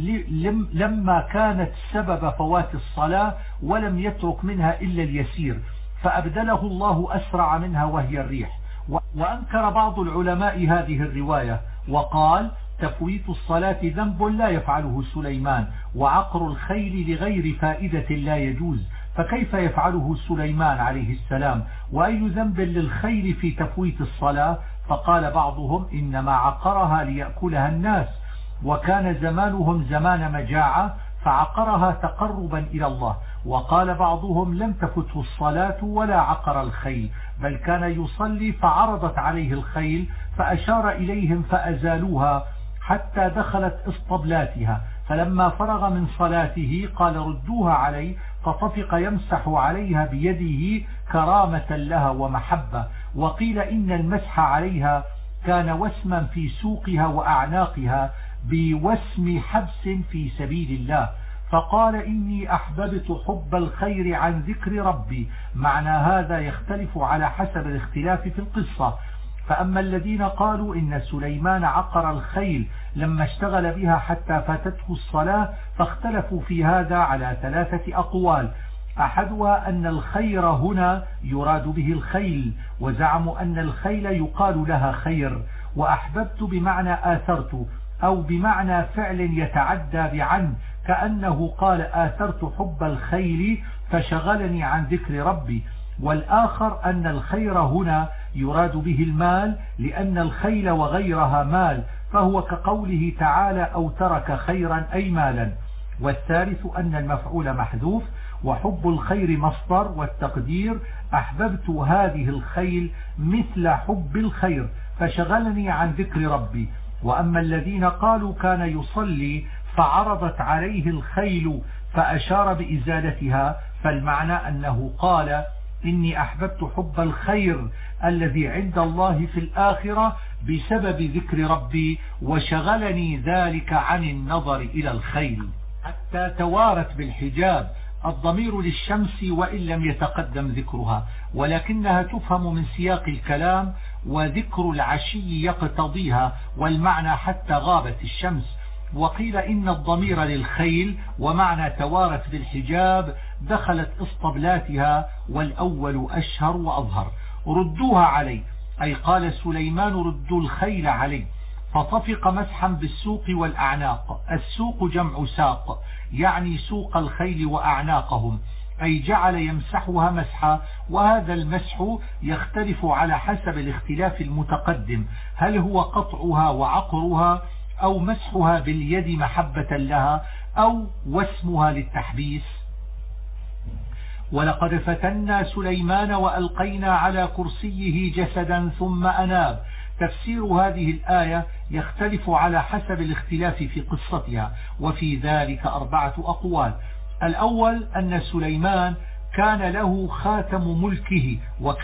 لما كانت سبب فوات الصلاة، ولم يترك منها إلا اليسير، فأبدله الله أسرع منها وهي الريح. وأنكر بعض العلماء هذه الرواية وقال تفويت الصلاة ذنب لا يفعله سليمان، وعقر الخيل لغير فائدة لا يجوز، فكيف يفعله سليمان عليه السلام؟ وأي ذنب للخيل في تفويت الصلاة؟ فقال بعضهم إنما عقرها ليأكلها الناس، وكان زمانهم زمان مجاعة فعقرها تقربا إلى الله. وقال بعضهم لم تفته الصلاة ولا عقر الخيل، بل كان يصلي فعرضت عليه الخيل فأشار إليهم فأزالوها حتى دخلت اسطبلاتها، فلما فرغ من صلاته قال ردوها عليه، فطفق يمسح عليها بيده كرامة لها ومحبة. وقيل إن المسح عليها كان وسما في سوقها وأعناقها بوسم حبس في سبيل الله، فقال إني أحببت حب الخير عن ذكر ربي. معنى هذا يختلف على حسب الاختلاف في القصة. فأما الذين قالوا إن سليمان عقر الخيل لما اشتغل بها حتى فاتته الصلاة فاختلفوا في هذا على 3 أقوال. أحدها أن الخير هنا يراد به الخيل، وزعموا أن الخيل يقال لها خير، وأحببت بمعنى آثرت، أو بمعنى فعل يتعدى بعن، كأنه قال آثرت حب الخيل فشغلني عن ذكر ربي. والآخر أن الخير هنا يراد به المال، لأن الخيل وغيرها مال، فهو كقوله تعالى أو ترك خيرا أي مالا. والثالث أن المفعول محذوف وحب الخير مصدر، والتقدير أحببت هذه الخيل مثل حب الخير فشغلني عن ذكر ربي. وأما الذين قالوا كان يصلي فعرضت عليه الخيل فأشار بإزالتها، فالمعنى أنه قال إني أحببت حب الخير الذي عند الله في الآخرة بسبب ذكر ربي، وشغلني ذلك عن النظر إلى الخيل حتى توارت بالحجاب. الضمير للشمس وإن لم يتقدم ذكرها، ولكنها تفهم من سياق الكلام، وذكر العشي يقتضيها، والمعنى حتى غابت الشمس. وقيل إن الضمير للخيل، ومعنى توارت بالحجاب دخلت اسطبلاتها، والأول أشهر وأظهر. ردوها علي، أي قال سليمان ردوا الخيل علي، فطفق مسحا بالسوق والأعناق. السوق جمع ساق، يعني سوق الخيل وأعناقهم، أي جعل يمسحها مسحا. وهذا المسح يختلف على حسب الاختلاف المتقدم، هل هو قطعها وعقرها، أو مسحها باليد محبة لها، أو واسمها للتحبيس. ولقد فتنا سليمان وألقينا على كرسيه جسدا ثم أناب. تفسير هذه الآية يختلف على حسب الاختلاف في قصتها، وفي ذلك 4 أقوال. الأول أن سليمان كان له خاتم ملكه،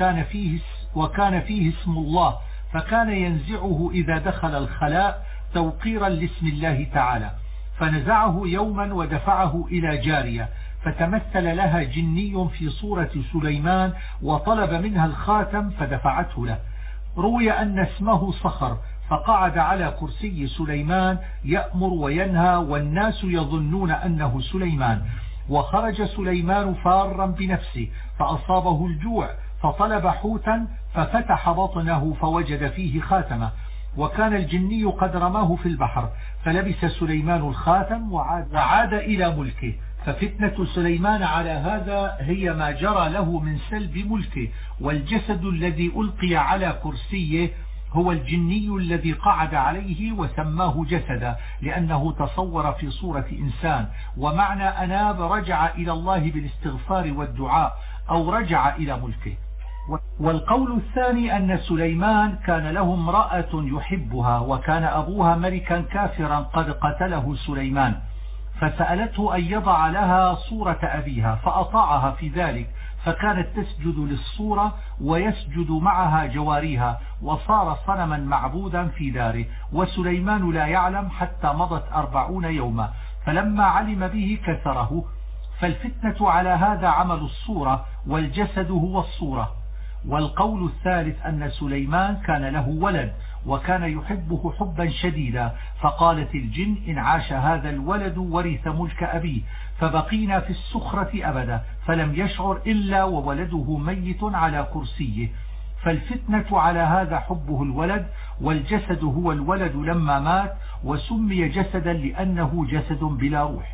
وكان فيه اسم الله، فكان ينزعه إذا دخل الخلاء توقيرا لاسم الله تعالى، فنزعه يوما ودفعه إلى جارية، فتمثل لها جني في صورة سليمان وطلب منها الخاتم فدفعته له. روي أن اسمه صخر، فقعد على كرسي سليمان يأمر وينهى، والناس يظنون أنه سليمان. وخرج سليمان فارا بنفسه فأصابه الجوع، فطلب حوتا ففتح بطنه فوجد فيه خاتمه، وكان الجني قد رماه في البحر، فلبس سليمان الخاتم وعاد إلى ملكه. ففتنة سليمان على هذا هي ما جرى له من سلب ملكه، والجسد الذي ألقي على كرسيه هو الجني الذي قعد عليه وسماه جسدا، لأنه تصور في صورة إنسان. ومعنى أناب رجع إلى الله بالاستغفار والدعاء، أو رجع إلى ملكه. والقول الثاني أن سليمان كان له امرأة يحبها، وكان أبوها ملكا كافرا قد قتله سليمان، فسألته أن يضع لها صورة أبيها فأطاعها في ذلك، فكانت تسجد للصورة ويسجد معها جواريها، وصار صنما معبودا في داره. وسليمان لا يعلم حتى مضت 40 يوما، فلما علم به كسره. فالفتنة على هذا عمل الصورة، والجسد هو الصورة. والقول الثالث أن سليمان كان له ولد، وكان يحبه حبا شديدا، فقالت الجن إن عاش هذا الولد ورث ملك أبيه، فبقينا في السخرة أبدا، فلم يشعر إلا وولده ميت على كرسيه. فالفتنة على هذا حبه الولد، والجسد هو الولد لما مات، وسمي جسدا لأنه جسد بلا روح.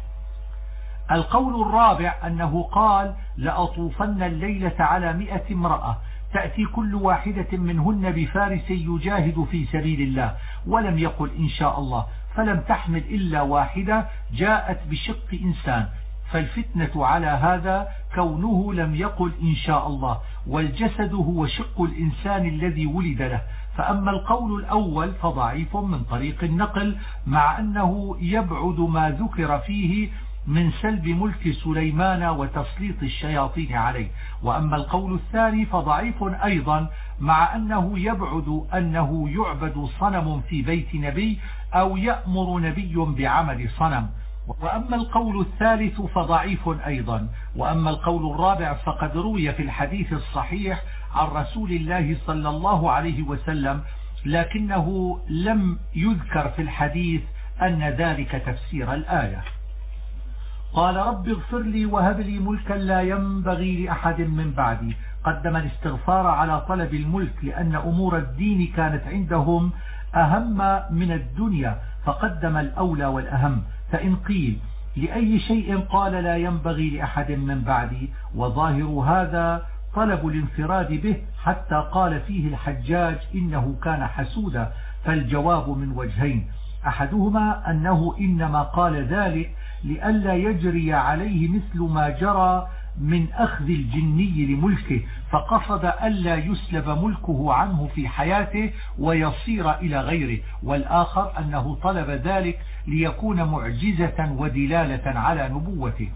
القول الرابع أنه قال لأطوفن الليلة على 100 امرأة، تأتي كل واحدة منهن بفارس يجاهد في سبيل الله، ولم يقل إن شاء الله، فلم تحمل إلا واحدة جاءت بشق إنسان. فالفتنة على هذا كونه لم يقل إن شاء الله، والجسد هو شق الإنسان الذي ولد له. فأما القول الأول فضعيف من طريق النقل، مع أنه يبعد ما ذكر فيه من سلب ملك سليمان وتسليط الشياطين عليه. وأما القول الثاني فضعيف أيضا، مع أنه يبعد أنه يعبد صنم في بيت نبي، أو يأمر نبي بعمل صنم. وأما القول الثالث فضعيف أيضا. وأما القول الرابع فقد روي في الحديث الصحيح عن رسول الله صلى الله عليه وسلم، لكنه لم يذكر في الحديث أن ذلك تفسير الآية. قال رب اغفر لي وهب لي ملكا لا ينبغي لأحد من بعدي. قدم الاستغفار على طلب الملك لأن أمور الدين كانت عندهم أهم من الدنيا، فقدم الأولى والأهم. فإن قيل لأي شيء قال لا ينبغي لأحد من بعدي، وظاهر هذا طلب الانفراد به، حتى قال فيه الحجاج إنه كان حسودا. فالجواب من وجهين: أحدهما أنه إنما قال ذلك لئلا يجري عليه مثل ما جرى من أخذ الجني لملكه، فقصد ألا يسلب ملكه عنه في حياته ويصير إلى غيره. والآخر أنه طلب ذلك ليكون معجزة ودلالة على نبوته.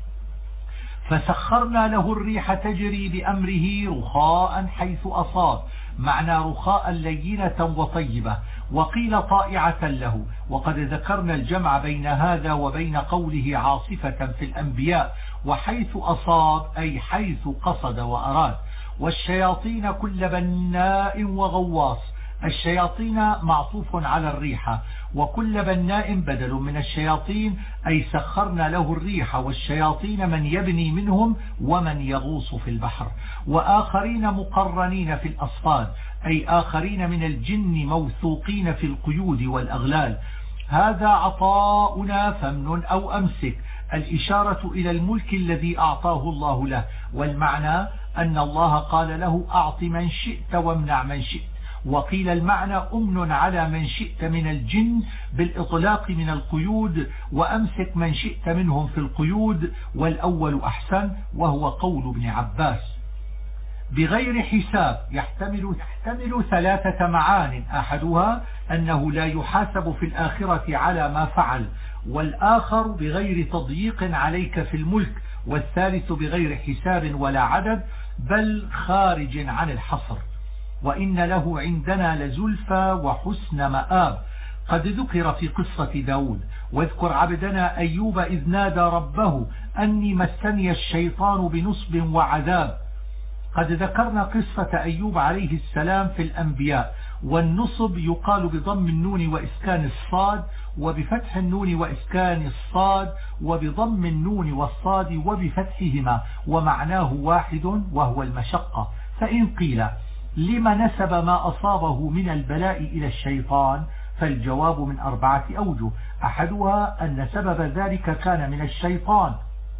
فسخرنا له الريح تجري بأمره رخاء حيث أصاب، معنى رخاء لينة وطيبة، وقيل طائعة له. وقد ذكرنا الجمع بين هذا وبين قوله عاصفة في الأنبياء، وحيث أصاب أي حيث قصد وأراد. والشياطين كل بناء وغواص، الشياطين معطوف على الريح، وكل بناء بدل من الشياطين، أي سخرنا له الريح والشياطين من يبني منهم ومن يغوص في البحر. وآخرين مقرنين في الأصفاد، أي آخرين من الجن موثوقين في القيود والأغلال. هذا عطاؤنا فمن أو أمسك، الإشارة إلى الملك الذي أعطاه الله له، والمعنى أن الله قال له أعط من شئت وامنع من شئت. وقيل المعنى أمن على من شئت من الجن بالإطلاق من القيود، وأمسك من شئت منهم في القيود، والأول أحسن، وهو قول ابن عباس. بغير حساب يحتمل ثلاثة معان: أحدها أنه لا يحاسب في الآخرة على ما فعل، والآخر بغير تضييق عليك في الملك، والثالث بغير حساب ولا عدد بل خارج عن الحصر. وإن له عندنا لزلفى وحسن مآب، قد ذكر في قصة داود. واذكر عبدنا أيوب إذ نادى ربه أني مسني الشيطان بنصب وعذاب. قد ذكرنا قصة أيوب عليه السلام في الأنبياء. والنصب يقال بضم النون وإسكان الصاد، وبفتح النون وإسكان الصاد، وبضم النون والصاد وبفتحهما، ومعناه واحد وهو المشقة. فإن قيل لما نسب ما أصابه من البلاء إلى الشيطان، فالجواب من 4 أوجه. أحدها أن سبب ذلك كان من الشيطان،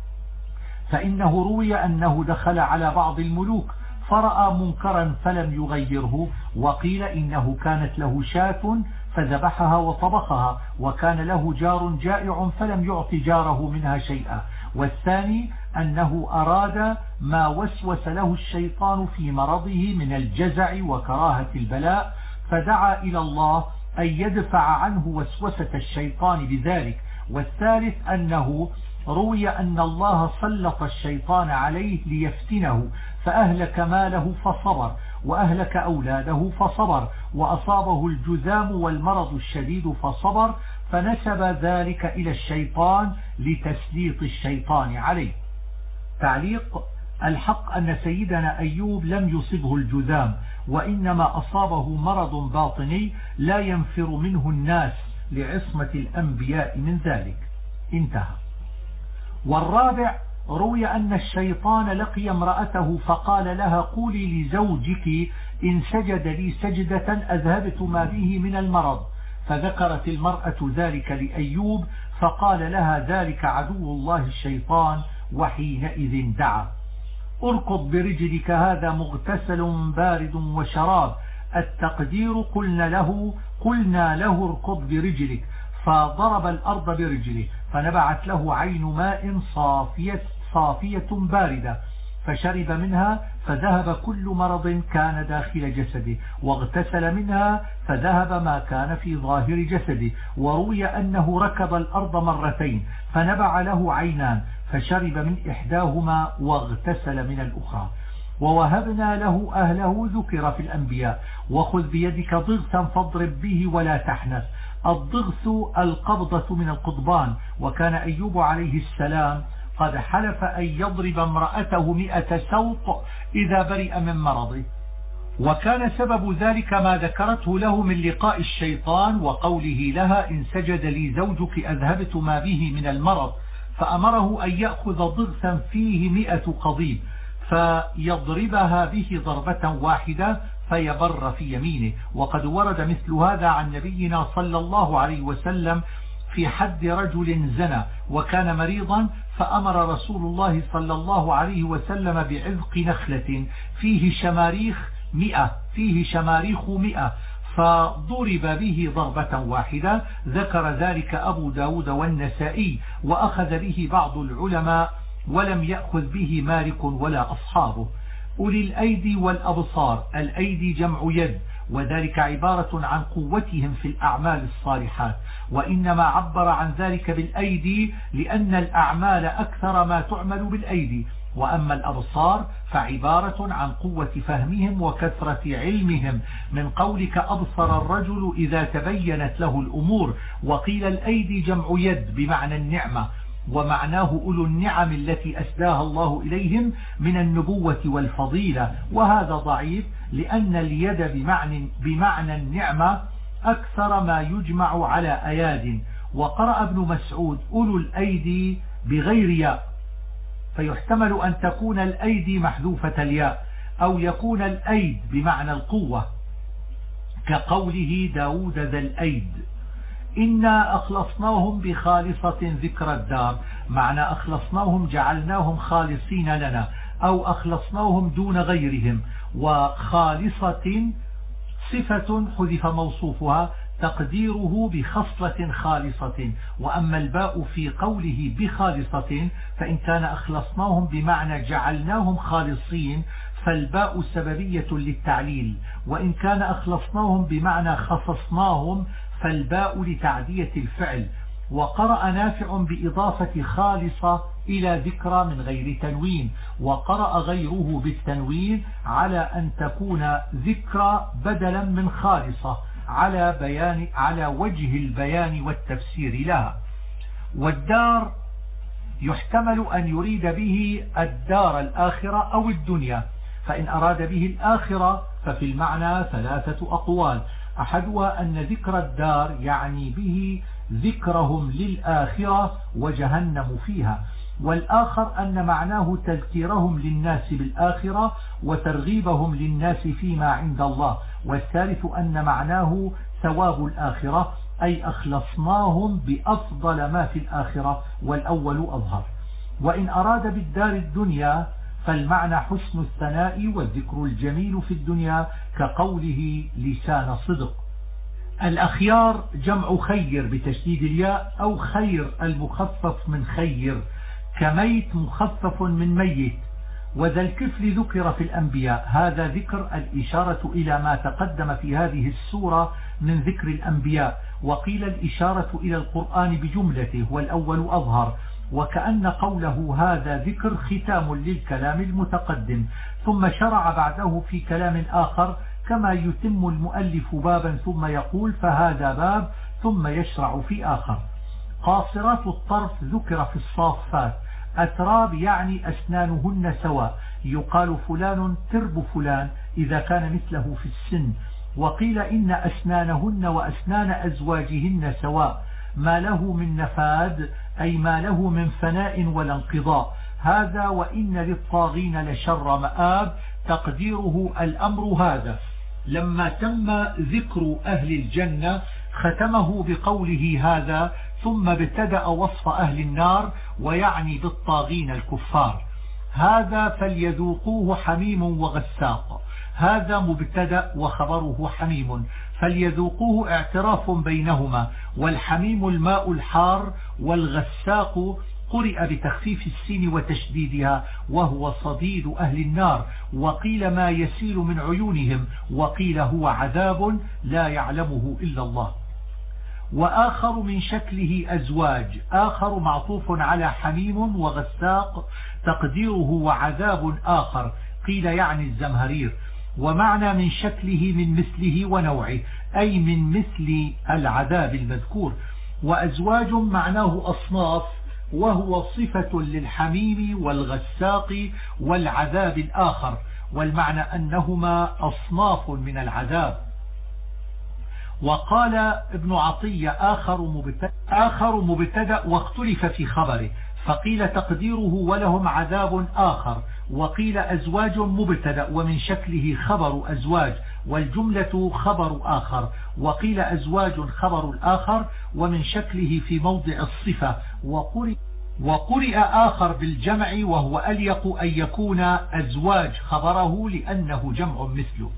فإنه روي أنه دخل على بعض الملوك فرأى منكرا فلم يغيره، وقيل إنه كانت له شاة فذبحها وطبخها، وكان له جار جائع فلم يعط جاره منها شيئا. والثاني أنه أراد ما وسوس له الشيطان في مرضه من الجزع وكراهة البلاء، فدعا إلى الله أن يدفع عنه وسوسة الشيطان بذلك. والثالث أنه روي أن الله سلط الشيطان عليه ليفتنه، فأهلك ماله فصبر، وأهلك أولاده فصبر، وأصابه الجذام والمرض الشديد فصبر، فنسب ذلك إلى الشيطان لتسليط الشيطان عليه. تعليق: الحق أن سيدنا أيوب لم يصبه الجذام، وإنما أصابه مرض باطني لا ينفر منه الناس لعصمة الأنبياء من ذلك. انتهى. والرابع روي أن الشيطان لقي امرأته فقال لها: قولي لزوجك إن سجد لي سجدة أذهبت ما به من المرض. فذكرت المرأة ذلك لأيوب فقال لها: ذلك عدو الله الشيطان، وحينئذ دعا. اركض برجلك هذا مغتسل بارد وشراب. التقدير قلنا له اركض برجلك، فضرب الأرض برجله فنبعت له عين ماء صافية باردة، فشرب منها فذهب كل مرض كان داخل جسده، واغتسل منها فذهب ما كان في ظاهر جسده. وروي أنه ركب الأرض مرتين فنبع له عينان، فشرب من إحداهما واغتسل من الأخرى. ووهبنا له أهله ذكر في الأنبياء. وخذ بيدك ضغثا فاضرب به ولا تحنث، الضغث القبضة من القضبان. وكان أيوب عليه السلام قد حلف أن يضرب امرأته 100 سوط إذا برئ من مرضه، وكان سبب ذلك ما ذكرته له من لقاء الشيطان وقوله لها إن سجد لي زوجك أذهبت ما به من المرض، فأمره أن يأخذ ضغثا فيه 100 قضيب فيضربها به ضربة واحدة فيبر في يمينه. وقد ورد مثل هذا عن نبينا صلى الله عليه وسلم في حد رجل زنى وكان مريضا، فأمر رسول الله صلى الله عليه وسلم بعذق نخلة فيه شماريخ 100 فضرب به ضربة واحدة. ذكر ذلك أبو داود والنسائي، وأخذ به بعض العلماء ولم يأخذ به مالك ولا أصحابه. أولي الأيدي والأبصار، الأيدي جمع يد، وذلك عبارة عن قوتهم في الأعمال الصالحات، وإنما عبر عن ذلك بالأيدي لأن الأعمال أكثر ما تعمل بالأيدي. وأما الأبصار فعبارة عن قوة فهمهم وكثرة علمهم، من قولك أبصر الرجل إذا تبينت له الأمور. وقيل الأيدي جمع يد بمعنى النعمة، ومعناه أولو النعم التي أسداها الله إليهم من النبوة والفضيلة، وهذا ضعيف لأن اليد بمعنى النعمة أكثر ما يجمع على أياد. وقرأ ابن مسعود أولو الأيدي بغير ياء، فيحتمل أن تكون الأيدي محذوفة الياء، أو يكون الأيد بمعنى القوة كقوله داود ذا الأيد. إنا أخلصناهم بخالصة ذكر الدار، معنى أخلصناهم جعلناهم خالصين لنا، أو أخلصناهم دون غيرهم. وخالصة صفة حذف موصوفها تقديره بخصلة خالصة. وأما الباء في قوله بخالصة فإن كان أخلصناهم بمعنى جعلناهم خالصين فالباء سببية للتعليل، وإن كان أخلصناهم بمعنى خصصناهم فالباء لتعدية الفعل. وقرأ نافع بإضافة خالصة إلى ذكرى من غير تنوين، وقرأ غيره بالتنوين على أن تكون ذكرى بدلا من خالصة على وجه البيان والتفسير لها. والدار يحتمل أن يريد به الدار الآخرة أو الدنيا، فإن أراد به الآخرة ففي المعنى 3 أقوال، أحدها أن ذكر الدار يعني به ذكرهم للآخرة وجهنم فيها، والآخر أن معناه تذكيرهم للناس بالآخرة وترغيبهم للناس فيما عند الله، والثالث أن معناه ثواب الآخرة أي أخلصناهم بأفضل ما في الآخرة، والأول أظهر. وإن أراد بالدار الدنيا فالمعنى حسن الثناء والذكر الجميل في الدنيا كقوله لسان صدق. الأخيار جمع خير بتشديد الياء، أو خير المخفف من خير، كميت مخفف من ميت. وذا الكفل ذكر في الأنبياء، هذا ذكر الإشارة إلى ما تقدم في هذه السورة من ذكر الأنبياء، وقيل الإشارة إلى القرآن بجملته والأول أظهر، وكأن قوله هذا ذكر ختام للكلام المتقدم، ثم شرع بعده في كلام آخر كما يتم المؤلف بابا ثم يقول فهذا باب ثم يشرع في آخر. قاصرات الطرف ذكر في الصافات، أتراب يعني أسنانهن سواء، يقال فلان ترب فلان إذا كان مثله في السن. وقيل إن أسنانهن وأسنان أزواجهن سواء، ما له من نفاد أي ما له من فناء ولا انقضاء. هذا وإن للطاغين لشر مآب، تقديره الأمر هذا. لما تم ذكر أهل الجنة ختمه بقوله هذا، ثم ابتدأ وصف أهل النار ويعني بالطاغين الكفار. هذا فليذوقوه حميم وغساق، هذا مبتدأ وخبره حميم، فليذوقوه اعتراف بينهما، والحميم الماء الحار، والغساق قرئ بتخفيف السين وتشديدها وهو صديد أهل النار، وقيل ما يسيل من عيونهم، وقيل هو عذاب لا يعلمه إلا الله. وآخر من شكله أزواج، آخر معطوف على حميم وغساق، تقديره وعذاب آخر، قيل يعني الزمهرير. ومعنى من شكله من مثله ونوعه أي من مثل العذاب المذكور. وأزواج معناه أصناف، وهو صفة للحميم والغساق والعذاب الآخر، والمعنى أنهما أصناف من العذاب. وقال ابن عطية آخر مبتدأ واختلف في خبره، فقيل تقديره ولهم عذاب آخر، وقيل أزواج مبتدأ ومن شكله خبر أزواج والجملة خبر آخر، وقيل أزواج خبر الآخر ومن شكله في موضع الصفة، وقرئ آخر بالجمع وهو أليق أن يكون أزواج خبره لأنه جمع مثله.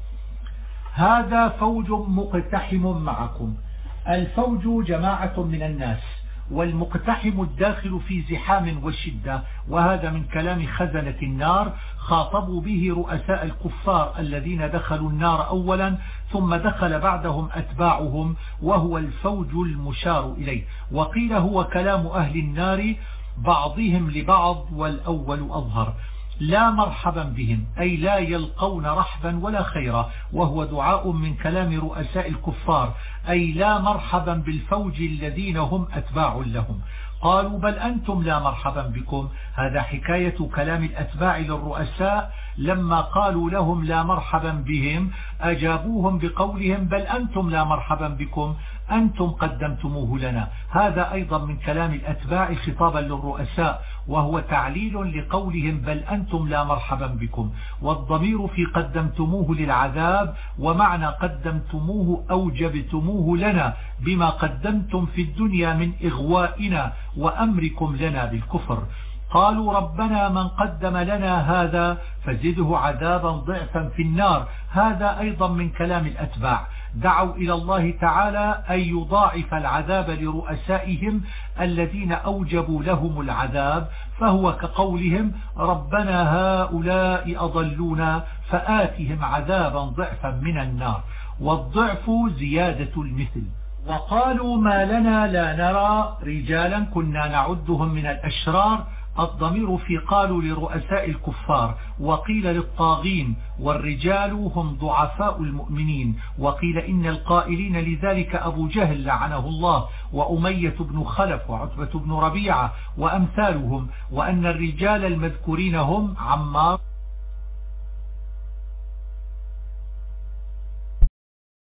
هذا فوج مقتحم معكم. الفوج جماعة من الناس، والمقتحم الداخل في زحام وشدة، وهذا من كلام خزنة النار خاطبوا به رؤساء الكفار الذين دخلوا النار أولا ثم دخل بعدهم أتباعهم، وهو الفوج المشار إليه. وقيل هو كلام أهل النار بعضهم لبعض، والأول أظهر. لا مرحبا بهم أي لا يلقون رحبا ولا خيرا، وهو دعاء من كلام رؤساء الكفار أي لا مرحبا بالفوج الذين هم أتباع لهم. قالوا بل أنتم لا مرحبا بكم، هذا حكاية كلام الأتباع للرؤساء لما قالوا لهم لا مرحبا بهم أجابوهم بقولهم بل أنتم لا مرحبا بكم أنتم قدمتموه لنا. هذا أيضا من كلام الأتباع خطابا للرؤساء، وهو تعليل لقولهم بل أنتم لا مرحبا بكم، والضمير في قدمتموه للعذاب، ومعنى قدمتموه أوجبتموه لنا بما قدمتم في الدنيا من إغوائنا وأمركم لنا بالكفر. قالوا ربنا من قدم لنا هذا فزده عذابا ضعفا في النار. هذا أيضا من كلام الأتباع، دعوا إلى الله تعالى أن يضاعف العذاب لرؤسائهم الذين أوجبوا لهم العذاب، فهو كقولهم ربنا هؤلاء أضلونا فآتهم عذابا ضعفا من النار، والضعف زيادة المثل. وقالوا ما لنا لا نرى رجالا كنا نعدهم من الأشرار. الضمير في قالوا لرؤساء الكفار، وقيل للطاغين، والرجال هم ضعفاء المؤمنين، وقيل إن القائلين لذلك أبو جهل لعنه الله وأمية بن خلف وعتبة بن ربيعة وأمثالهم، وأن الرجال المذكورين هم عمار